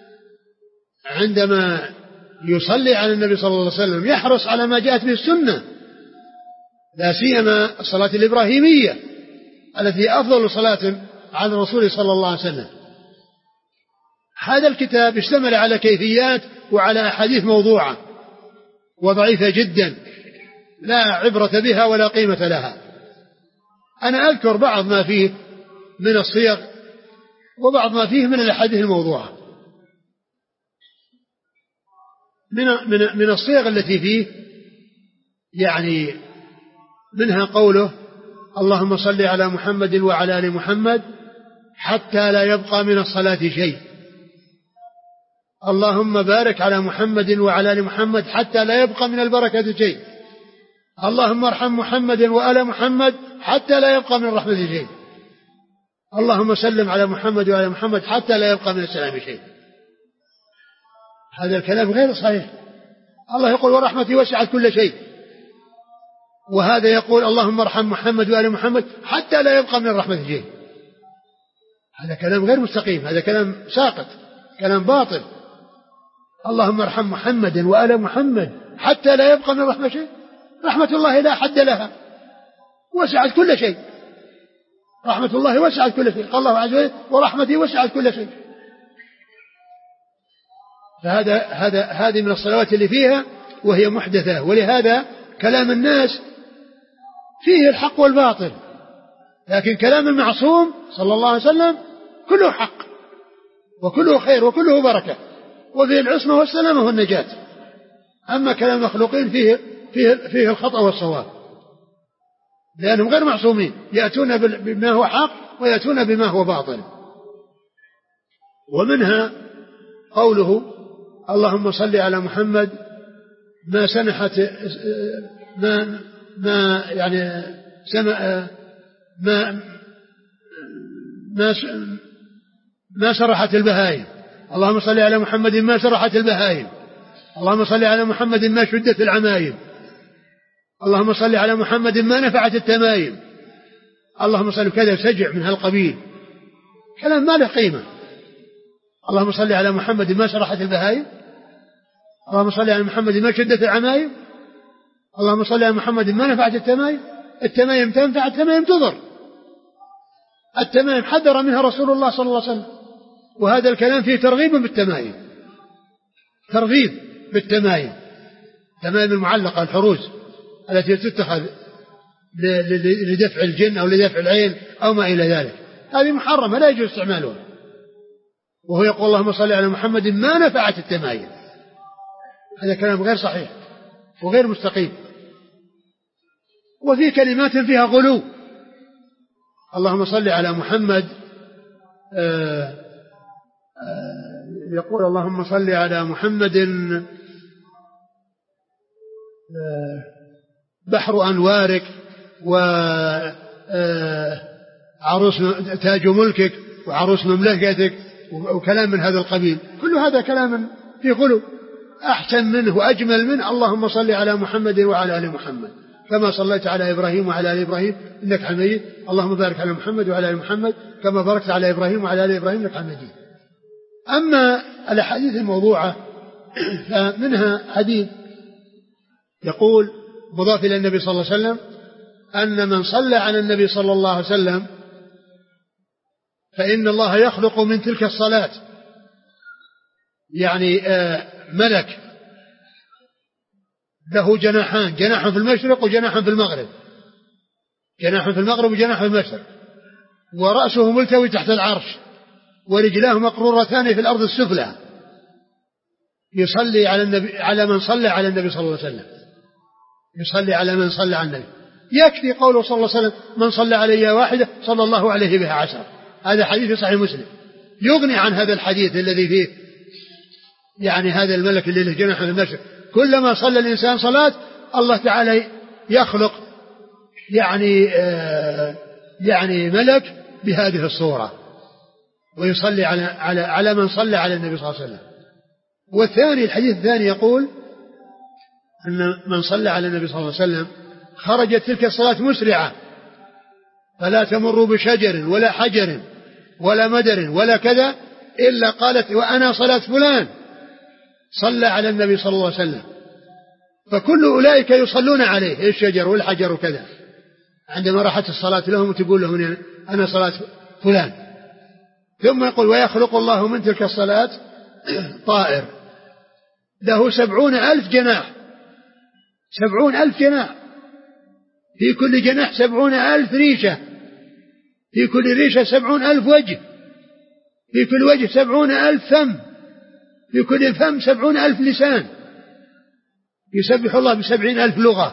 عندما يصلي على النبي صلى الله عليه وسلم يحرص على ما جاءت به السنة، لا سيما الصلاة الإبراهيمية التي أفضل صلاة على الرسول صلى الله عليه وسلم. هذا الكتاب اشتمل على كيفيات وعلى أحاديث موضوعة وضعيفة جدا لا عبرة بها ولا قيمة لها. أنا أذكر بعض ما فيه من الصيغ وبعض ما فيه من الأحاديث الموضوعة. من من من الصيغ التي فيه يعني منها قوله اللهم صل على محمد وعلى آل محمد حتى لا يبقى من الصلاة شيء، اللهم بارك على محمد وعلى آل محمد حتى لا يبقى من البركة شيء، اللهم ارحم محمد وآل محمد حتى لا يبقى من الرحمة شيء، اللهم سلم على محمد وآل محمد حتى لا يبقى من السلام شيء. هذا الكلام غير صحيح. الله يقول ورحمتي وسعت كل شيء، وهذا يقول اللهم ارحم محمد وآل محمد حتى لا يبقى من الرحمة شيء. هذا كلام غير مستقيم، هذا كلام ساقط، كلام باطل. اللهم ارحم محمد وآل محمد حتى لا يبقى من رحمة شيء. رحمة الله لا حد لها، وسعت كل شيء. رحمة الله وسعت كل شيء، قال الله عز وجل ورحمتي وسعت كل شيء. فهذا هذا هذه من الصلوات اللي فيها وهي محدثة. ولهذا كلام الناس فيه الحق والباطل، لكن كلام المعصوم صلى الله عليه وسلم كله حق وكله خير وكله بركة، وفيه العصمة والسلامة والنجاة. أما كلام المخلوقين فيه, فيه, فيه الخطأ والصواب، لأنهم غير معصومين، يأتون بما هو حق ويأتون بما هو باطل. ومنها قوله اللهم صل على محمد ما سنحت ما ما يعني سمع ما ما ما سرحت البهائم. اللهم صل على محمد ما سرحت البهائم. اللهم صل على محمد ما شدت العمايم. اللهم صل على محمد ما نفعت التمايم. اللهم صل كذا سجع من هالقبيل، كلام ما له قيمة. اللهم صل على محمد ما سرحت البهائم. اللهم صل على محمد ما شدت العمايم. اللهم صل على محمد ما نفعت التمايم. التمايم تنفع، التمايم تضر. التمايم حذر منها رسول الله صلى الله عليه وسلم، وهذا الكلام فيه ترغيب بالتمايم، ترغيب بالتمايم. تمايم المعلقة الحروز التي تتخذ لدفع الجن أو لدفع العين أو ما إلى ذلك، هذه محرمة لا يجوز استعمالها. وهو يقول اللهم صل على محمد ما نفعت التمايم. هذا كلام غير صحيح وغير مستقيم. وفي كلمات فيها غلو. اللهم صل على محمد آآ آآ يقول اللهم صل على محمد بحر أنوارك وعروس تاج ملكك وعروس مملكتك وكلام من هذا القبيل. كل هذا كلام في غلو. أحسن منه وأجمل منه اللهم صل على محمد وعلى آل محمد كما صليت على إبراهيم وعلى آل إبراهيم إنك حميد. اللهم بارك على محمد وعلى آل محمد كما باركت على إبراهيم وعلى آل إبراهيم إنك حميد. أما الأحاديث الموضوعة فمنها حديث يقول مضاف إلى النبي صلى الله عليه وسلم أن من صلى على النبي صلى الله عليه وسلم فإن الله يخلق من تلك الصلاة، يعني ملك له جناحان، جناح في المشرق وجناح في المغرب، جناح في المغرب وجناح في المشرق، ورأسه ملتوي تحت العرش ورجلاه مقرورتان في الأرض السفلى، يصلي على النبي على من صلى على النبي صلى الله عليه وسلم، يصلي على من صلى على النبي. يكفي قوله صلى الله عليه وسلم من صلى علي واحدة صلى الله عليه بها عشر. هذا حديث صحيح مسلم يغني عن هذا الحديث الذي فيه يعني هذا الملك اللي له جناح في المشرق. كلما صلى الإنسان صلاة الله تعالى يخلق يعني آه يعني ملك بهذه الصورة ويصلي على على على من صلى على النبي صلى الله عليه وسلم. والثاني الحديث الثاني يقول أن من صلى على النبي صلى الله عليه وسلم خرجت تلك الصلاة مسرعة فلا تمر بشجر ولا حجر ولا مدر ولا كذا إلا قالت وأنا صلاة فلان صلى على النبي صلى الله عليه وسلم. فكل أولئك يصلون عليه الشجر والحجر وكذا عندما راحت الصلاة لهم وتقول لهم أنا صلاة فلان. ثم يقول ويخلق الله من تلك الصلاة طائر له سبعون ألف جناح، سبعون ألف جناح، في كل جناح سبعون ألف ريشة، في كل ريشة سبعون ألف وجه، في كل وجه سبعون ألف فم، في كل فم سبعون ألف لسان، يسبح الله بسبعين ألف لغة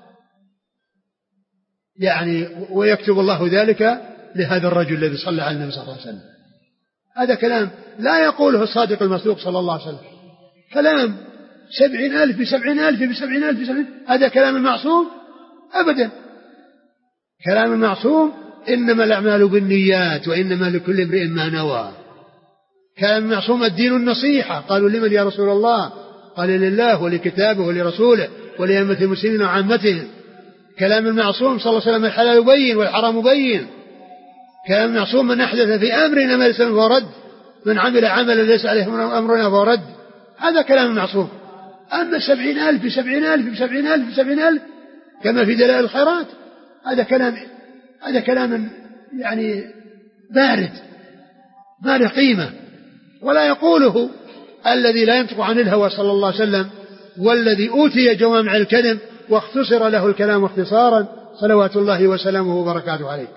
يعني. ويكتب الله ذلك لهذا الرجل الذي صلى على النبي صلى الله عليه وسلم. هذا كلام لا يقوله الصادق المصدوق صلى الله عليه وسلم، كلام سبعين ألف بسبعين ألف بسبعين ألف بسبعين. هذا كلام المعصوم أبدا. كلام المعصوم إنما الأعمال بالنيات وإنما لكل امرئ ما نوى. كلام المعصوم الدين النصيحة. قالوا لمن يا رسول الله؟ قال لله ولكتابه ولرسوله ولأئمة المسلمين وعامتهم. كلام المعصوم صلى الله عليه وسلم الحلال يبين والحرام يبين. كلام معصوم من أحدث في أمرنا ما ليس منه فهو رد، من عمل عملا ليس عليه أمرنا فهو رد، هذا كلام معصوم. أما سبعين ألف بسبعين ألف بسبعين ألف بسبعين ألف كما في دلائل الخيرات، هذا كلام هذا كلام يعني بارد ما له قيمة، ولا يقوله الذي لا ينطق عن الهوى صلى الله عليه وسلم، والذي أوتي جوامع الكلم واختصر له الكلام اختصارا صلوات الله وسلامه وبركاته عليه.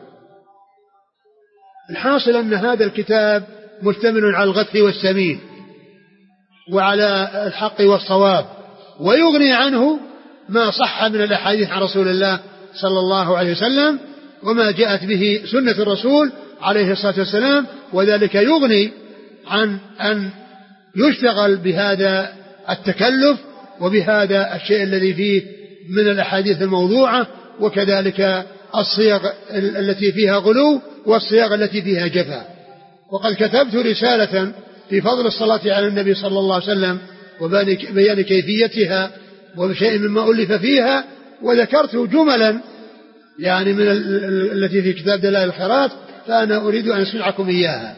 الحاصل أن هذا الكتاب مشتمل على الغث والسمين وعلى الحق والصواب، ويغني عنه ما صح من الأحاديث عن رسول الله صلى الله عليه وسلم وما جاءت به سنة الرسول عليه الصلاة والسلام، وذلك يغني عن أن يشتغل بهذا التكلف وبهذا الشيء الذي فيه من الأحاديث الموضوعة، وكذلك الصيغ التي فيها غلو والصيغ التي فيها جفا. وقد كتبت رسالة في فضل الصلاة على النبي صلى الله عليه وسلم وبيان كيفيتها وشيء مما ألف فيها، وذكرت جملا يعني من التي في كتاب دلائل الخيرات، فأنا أريد أن أسمعكم إياها.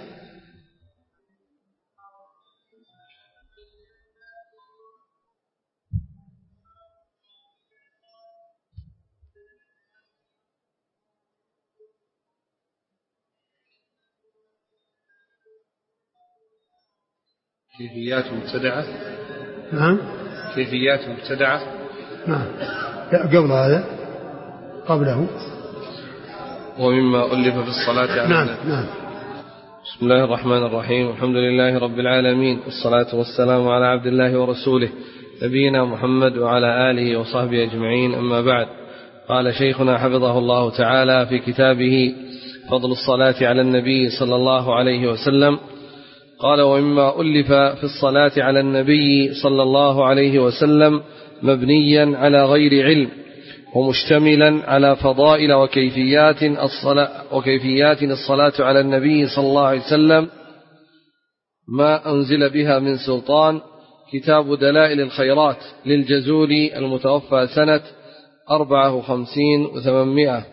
كيفيات مبتدعة. نعم. كيفيات مبتدعة. نعم. قبل هذا قبله ومما ألف في الصلاة على نعم. النبي. نعم. بسم الله الرحمن الرحيم، الحمد لله رب العالمين، والصلاة والسلام على عبد الله ورسوله نبينا محمد وعلى آله وصحبه أجمعين، أما بعد. قال شيخنا حفظه الله تعالى في كتابه فضل الصلاة على النبي صلى الله عليه وسلم، قال: ومما ألف في الصلاة على النبي صلى الله عليه وسلم مبنيا على غير علم، ومشتملا على فضائل وكيفيات الصلاة, وكيفيات الصلاة على النبي صلى الله عليه وسلم ما أنزل بها من سلطان، كتاب دلائل الخيرات للجزولي المتوفى سنة أربعة وخمسين وثمانمائة.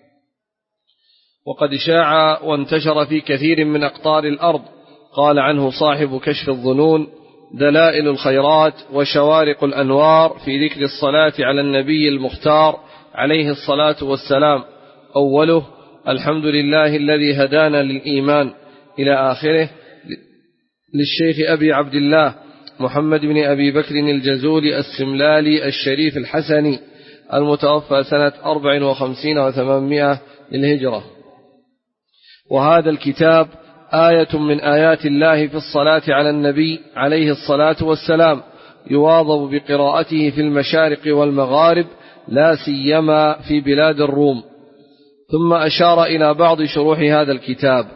وقد شاع وانتشر في كثير من أقطار الأرض، قال عنه صاحب كشف الظنون: دلائل الخيرات وشوارق الأنوار في ذكر الصلاة على النبي المختار عليه الصلاة والسلام، أوله: الحمد لله الذي هدانا للإيمان، إلى آخره، للشيخ أبي عبد الله محمد بن أبي بكر الجزولي السملالي الشريف الحسني المتوفى سنة أربع وخمسين وثمانمائة للهجرة. وهذا الكتاب آية من آيات الله في الصلاة على النبي عليه الصلاة والسلام، يواظب بقراءته في المشارق والمغارب، لا سيما في بلاد الروم. ثم أشار إلى بعض شروح هذا الكتاب.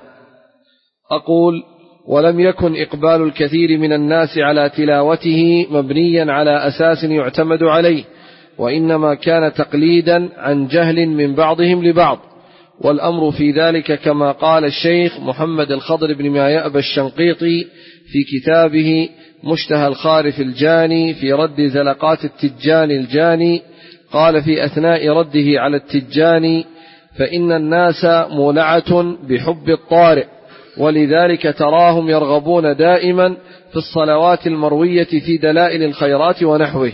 أقول: ولم يكن إقبال الكثير من الناس على تلاوته مبنيا على أساس يعتمد عليه، وإنما كان تقليدا عن جهل من بعضهم لبعض، والأمر في ذلك كما قال الشيخ محمد الخضر بن ما يأبى الشنقيطي في كتابه مشتهى الخارف الجاني في رد زلقات التجاني الجاني، قال في أثناء رده على التجاني: فإن الناس مولعة بحب الطارئ، ولذلك تراهم يرغبون دائما في الصلوات المروية في دلائل الخيرات ونحوه،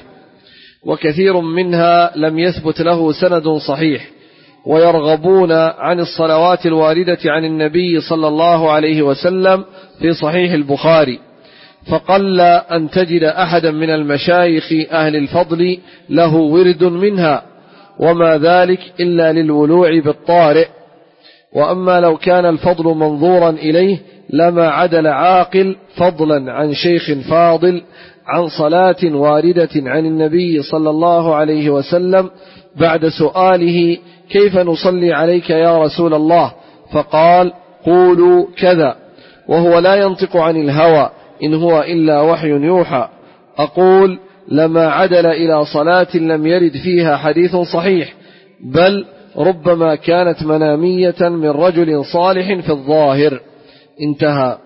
وكثير منها لم يثبت له سند صحيح، ويرغبون عن الصلوات الواردة عن النبي صلى الله عليه وسلم في صحيح البخاري، فقل أن تجد أحدا من المشايخ أهل الفضل له ورد منها، وما ذلك إلا للولوع بالطارئ. وأما لو كان الفضل منظورا إليه لما عدل عاقل فضلا عن شيخ فاضل عن صلاة واردة عن النبي صلى الله عليه وسلم بعد سؤاله: كيف نصلي عليك يا رسول الله؟ فقال: قولوا كذا، وهو لا ينطق عن الهوى، إن هو إلا وحي يوحى. أقول: لما عدل إلى صلاة لم يرد فيها حديث صحيح، بل ربما كانت منامية من رجل صالح في الظاهر. انتهى.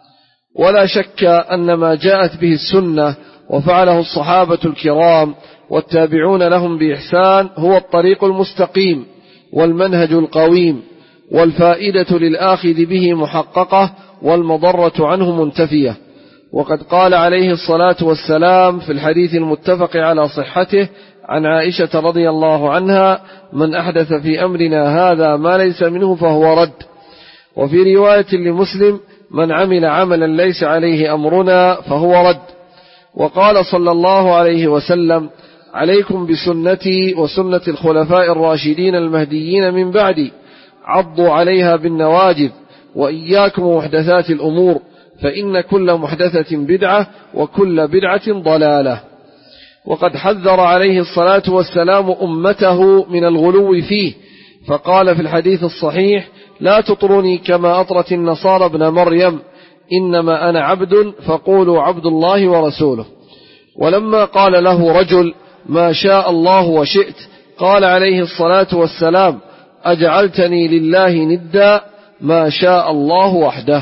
ولا شك أن ما جاءت به السنة وفعله الصحابة الكرام والتابعون لهم بإحسان هو الطريق المستقيم والمنهج القويم، والفائدة للآخذ به محققة والمضرة عنه منتفية. وقد قال عليه الصلاة والسلام في الحديث المتفق على صحته عن عائشة رضي الله عنها: من أحدث في أمرنا هذا ما ليس منه فهو رد. وفي رواية لمسلم: من عمل عملا ليس عليه أمرنا فهو رد. وقال صلى الله عليه وسلم: عليكم بسنتي وسنة الخلفاء الراشدين المهديين من بعدي، عضوا عليها بالنواجذ، وإياكم ومحدثات الأمور، فإن كل محدثة بدعة وكل بدعة ضلالة. وقد حذر عليه الصلاة والسلام أمته من الغلو فيه، فقال في الحديث الصحيح: لا تطروني كما أطرت النصارى ابن مريم، إنما أنا عبد فقولوا عبد الله ورسوله. ولما قال له رجل: ما شاء الله وشئت، قال عليه الصلاة والسلام: أجعلتني لله ندا، ما شاء الله وحده.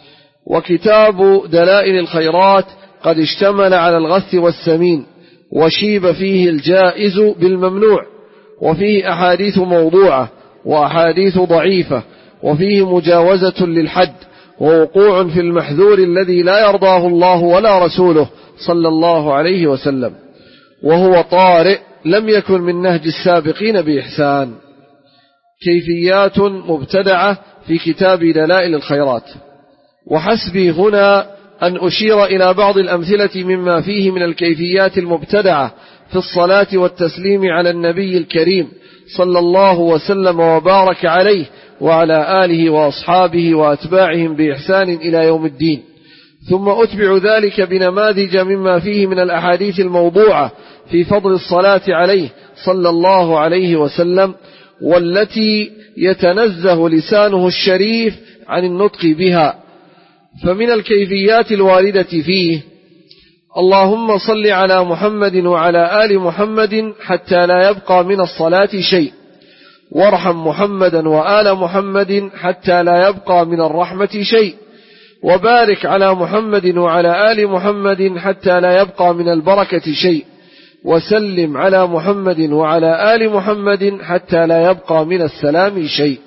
وكتاب دلائل الخيرات قد اشتمل على الغث والسمين، وشيب فيه الجائز بالممنوع، وفيه أحاديث موضوعة وأحاديث ضعيفة، وفيه مجاوزة للحد، ووقوع في المحذور الذي لا يرضاه الله ولا رسوله صلى الله عليه وسلم، وهو طارئ لم يكن من نهج السابقين بإحسان. كيفيات مبتدعة في كتاب دلائل الخيرات. وحسبي هنا أن أشير إلى بعض الأمثلة مما فيه من الكيفيات المبتدعة في الصلاة والتسليم على النبي الكريم صلى الله وسلم وبارك عليه وعلى آله وأصحابه وأتباعهم بإحسان إلى يوم الدين، ثم أتبع ذلك بنماذج مما فيه من الأحاديث الموضوعة في فضل الصلاة عليه صلى الله عليه وسلم، والتي يتنزه لسانه الشريف عن النطق بها. فمن الكيفيات الواردة فيه: اللهم صل على محمد وعلى آل محمد حتى لا يبقى من الصلاة شيء، وارحم محمدا وآل محمد حتى لا يبقى من الرحمة شيء، وبارك على محمد وعلى آل محمد حتى لا يبقى من البركة شيء، وسلم على محمد وعلى آل محمد حتى لا يبقى من السلام شيء.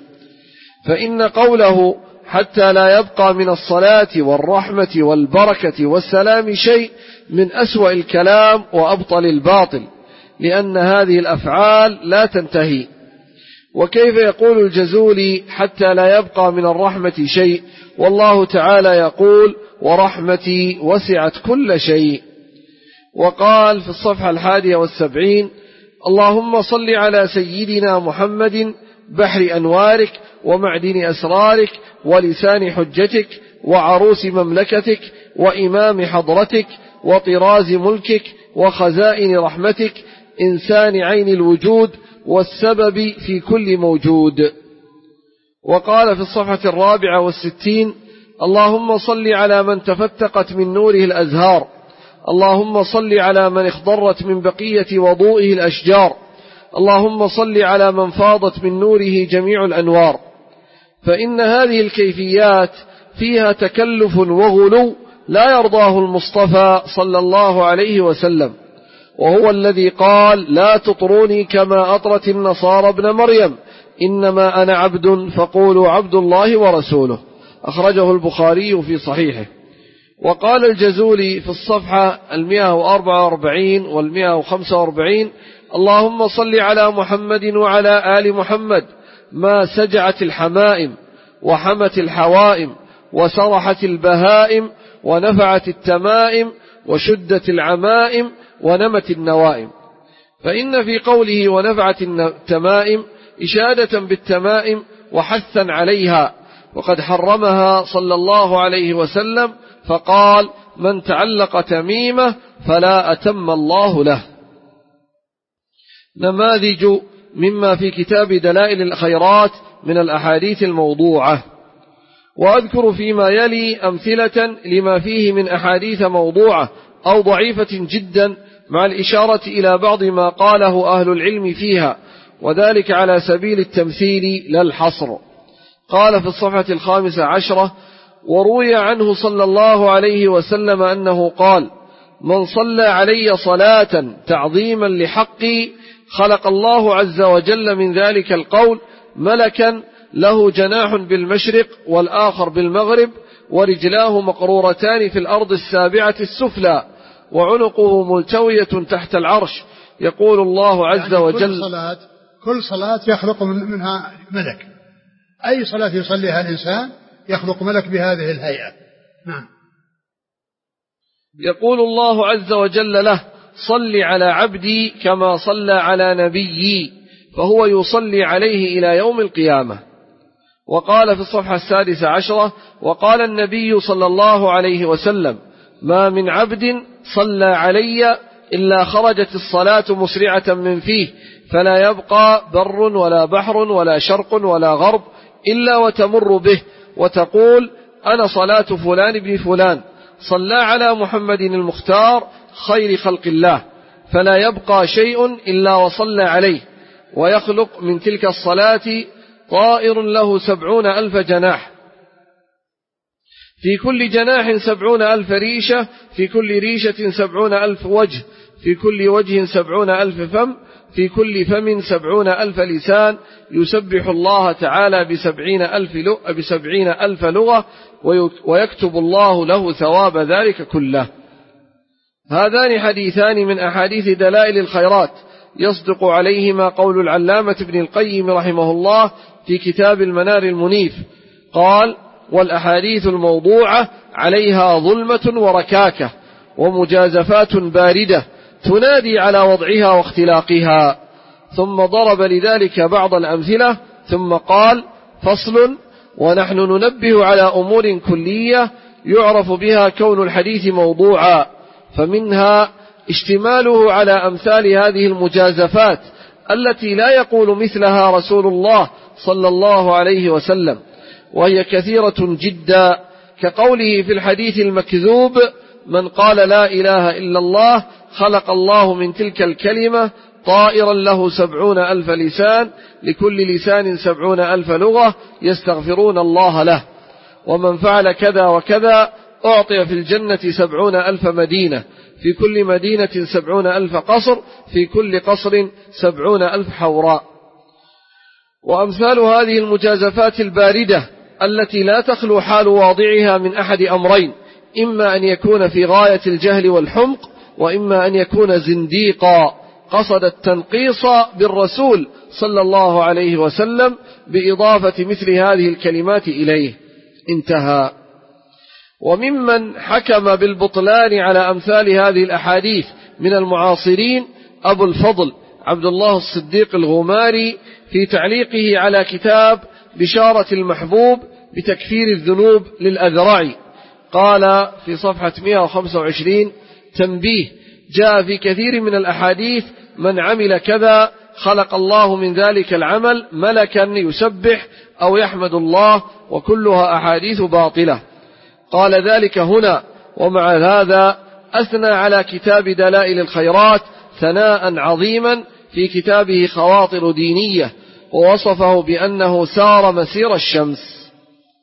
فإن قوله حتى لا يبقى من الصلاة والرحمة والبركة والسلام شيء من أسوأ الكلام وأبطل الباطل، لأن هذه الأفعال لا تنتهي. وكيف يقول الجزولي حتى لا يبقى من الرحمة شيء والله تعالى يقول: ورحمتي وسعت كل شيء. وقال في الصفحة الحادية والسبعين: اللهم صل على سيدنا محمد بحر أنوارك ومعدن أسرارك ولسان حجتك وعروس مملكتك وإمام حضرتك وطراز ملكك وخزائن رحمتك، إنسان عين الوجود والسبب في كل موجود. وقال في الصفحة الرابعة والستين: اللهم صل على من تفتقت من نوره الأزهار، اللهم صل على من اخضرت من بقية وضوئه الأشجار، اللهم صل على من فاضت من نوره جميع الأنوار. فإن هذه الكيفيات فيها تكلف وغلو لا يرضاه المصطفى صلى الله عليه وسلم، وهو الذي قال: لا تطروني كما أطرت النصارى ابن مريم، إنما أنا عبد فقولوا عبد الله ورسوله. أخرجه البخاري في صحيحه. وقال الجزولي في الصفحة المئة وأربعة وأربعين والمئة وخمسة وأربعين: اللهم صل على محمد وعلى آل محمد ما سجعت الحمائم وحمت الحوائم وسرحت البهائم ونفعت التمائم وشدت العمائم ونمت النوائم. فإن في قوله ونفعت التمائم إشادة بالتمائم وحثا عليها، وقد حرمها صلى الله عليه وسلم فقال: من تعلق تميمة فلا أتم الله له. نماذج مما في كتاب دلائل الخيرات من الأحاديث الموضوعة. وأذكر فيما يلي أمثلة لما فيه من أحاديث موضوعة أو ضعيفة جدا، مع الإشارة إلى بعض ما قاله أهل العلم فيها، وذلك على سبيل التمثيل لا الحصر. قال في الصفحة الخامسة عشرة: وروي عنه صلى الله عليه وسلم أنه قال: من صلى علي صلاة تعظيما لحقي خلق الله عز وجل من ذلك القول ملكا له جناح بالمشرق والآخر بالمغرب، ورجلاه مقرورتان في الأرض السابعة السفلى، وعنقه ملتوية تحت العرش. يقول الله عز يعني وجل: كل صلاة, كل صلاة يخلق منها ملك، أي صلاة يصليها الإنسان يخلق ملك بهذه الهيئة. نعم. يقول الله عز وجل له: صل على عبدي كما صلى على نبيي، فهو يصلي عليه إلى يوم القيامة. وقال في الصفحة السادسة عشرة: وقال النبي صلى الله عليه وسلم: ما من عبد صلى علي إلا خرجت الصلاة مسرعة من فيه، فلا يبقى بر ولا بحر ولا شرق ولا غرب إلا وتمر به، وتقول: أنا صلاة فلان بن فلان صلى على محمد المختار خير خلق الله، فلا يبقى شيء إلا وصلى عليه، ويخلق من تلك الصلاة طائر له سبعون ألف جناح، في كل جناح سبعون ألف ريشة، في كل ريشة سبعون ألف وجه، في كل وجه سبعون ألف فم، في كل فم سبعون ألف لسان، يسبح الله تعالى بسبعين ألف, بسبعين ألف لغة، ويكتب الله له ثواب ذلك كله. هذان حديثان من أحاديث دلائل الخيرات يصدق عليهما قول العلامة ابن القيم رحمه الله في كتاب المنار المنيف، قال: والأحاديث الموضوعة عليها ظلمة وركاكة ومجازفات باردة تنادي على وضعها واختلاقها. ثم ضرب لذلك بعض الأمثلة، ثم قال: فصل: ونحن ننبه على أمور كلية يعرف بها كون الحديث موضوعا، فمنها اشتماله على أمثال هذه المجازفات التي لا يقول مثلها رسول الله صلى الله عليه وسلم، وهي كثيرة جدا، كقوله في الحديث المكذوب: من قال لا إله إلا الله خلق الله من تلك الكلمة طائرا له سبعون ألف لسان، لكل لسان سبعون ألف لغة، يستغفرون الله له. ومن فعل كذا وكذا أعطي في الجنة سبعون ألف مدينة، في كل مدينة سبعون ألف قصر، في كل قصر سبعون ألف حوراء. وأمثال هذه المجازفات الباردة التي لا تخلو حال واضعها من أحد أمرين: إما أن يكون في غاية الجهل والحمق، وإما أن يكون زنديقا قصد التنقيص بالرسول صلى الله عليه وسلم بإضافة مثل هذه الكلمات إليه. انتهى. وممن حكم بالبطلان على أمثال هذه الأحاديث من المعاصرين أبو الفضل عبد الله الصديق الغماري في تعليقه على كتاب بشارة المحبوب بتكفير الذنوب للأذرعي، قال في صفحة مئة وخمسة وعشرين: تنبيه: جاء في كثير من الأحاديث من عمل كذا خلق الله من ذلك العمل ملكا يسبح أو يحمد الله، وكلها أحاديث باطلة. قال ذلك هنا، ومع هذا أثنى على كتاب دلائل الخيرات ثناء عظيما في كتابه خواطر دينية، ووصفه بأنه سار مسير الشمس.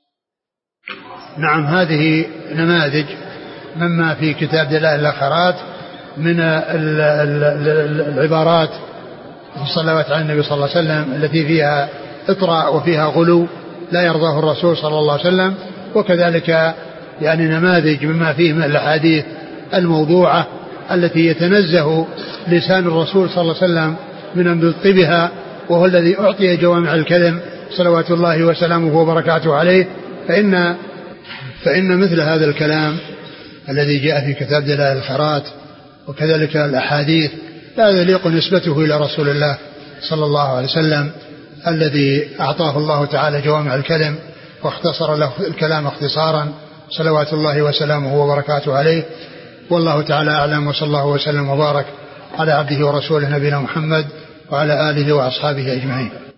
نعم، هذه نماذج مما في كتاب دلائل الخيرات من العبارات في الصلوات على النبي صلى الله عليه وسلم التي فيها إطراء وفيها غلو لا يرضاه الرسول صلى الله عليه وسلم، وكذلك يعني نماذج مما فيه من الأحاديث الموضوعة التي يتنزه لسان الرسول صلى الله عليه وسلم من النطق بها، وهو الذي أعطي جوامع الكلم صلوات الله وسلامه وبركاته عليه. فإن فإن مثل هذا الكلام الذي جاء في كتاب دلائل الخيرات وكذلك الأحاديث لا يليق نسبته إلى رسول الله صلى الله عليه وسلم الذي أعطاه الله تعالى جوامع الكلم واختصر له الكلام اختصارا صلوات الله وسلامه وبركاته عليه. والله تعالى أعلم، وصلى الله وسلم وبارك على عبده ورسوله نبينا محمد وعلى آله وأصحابه أجمعين.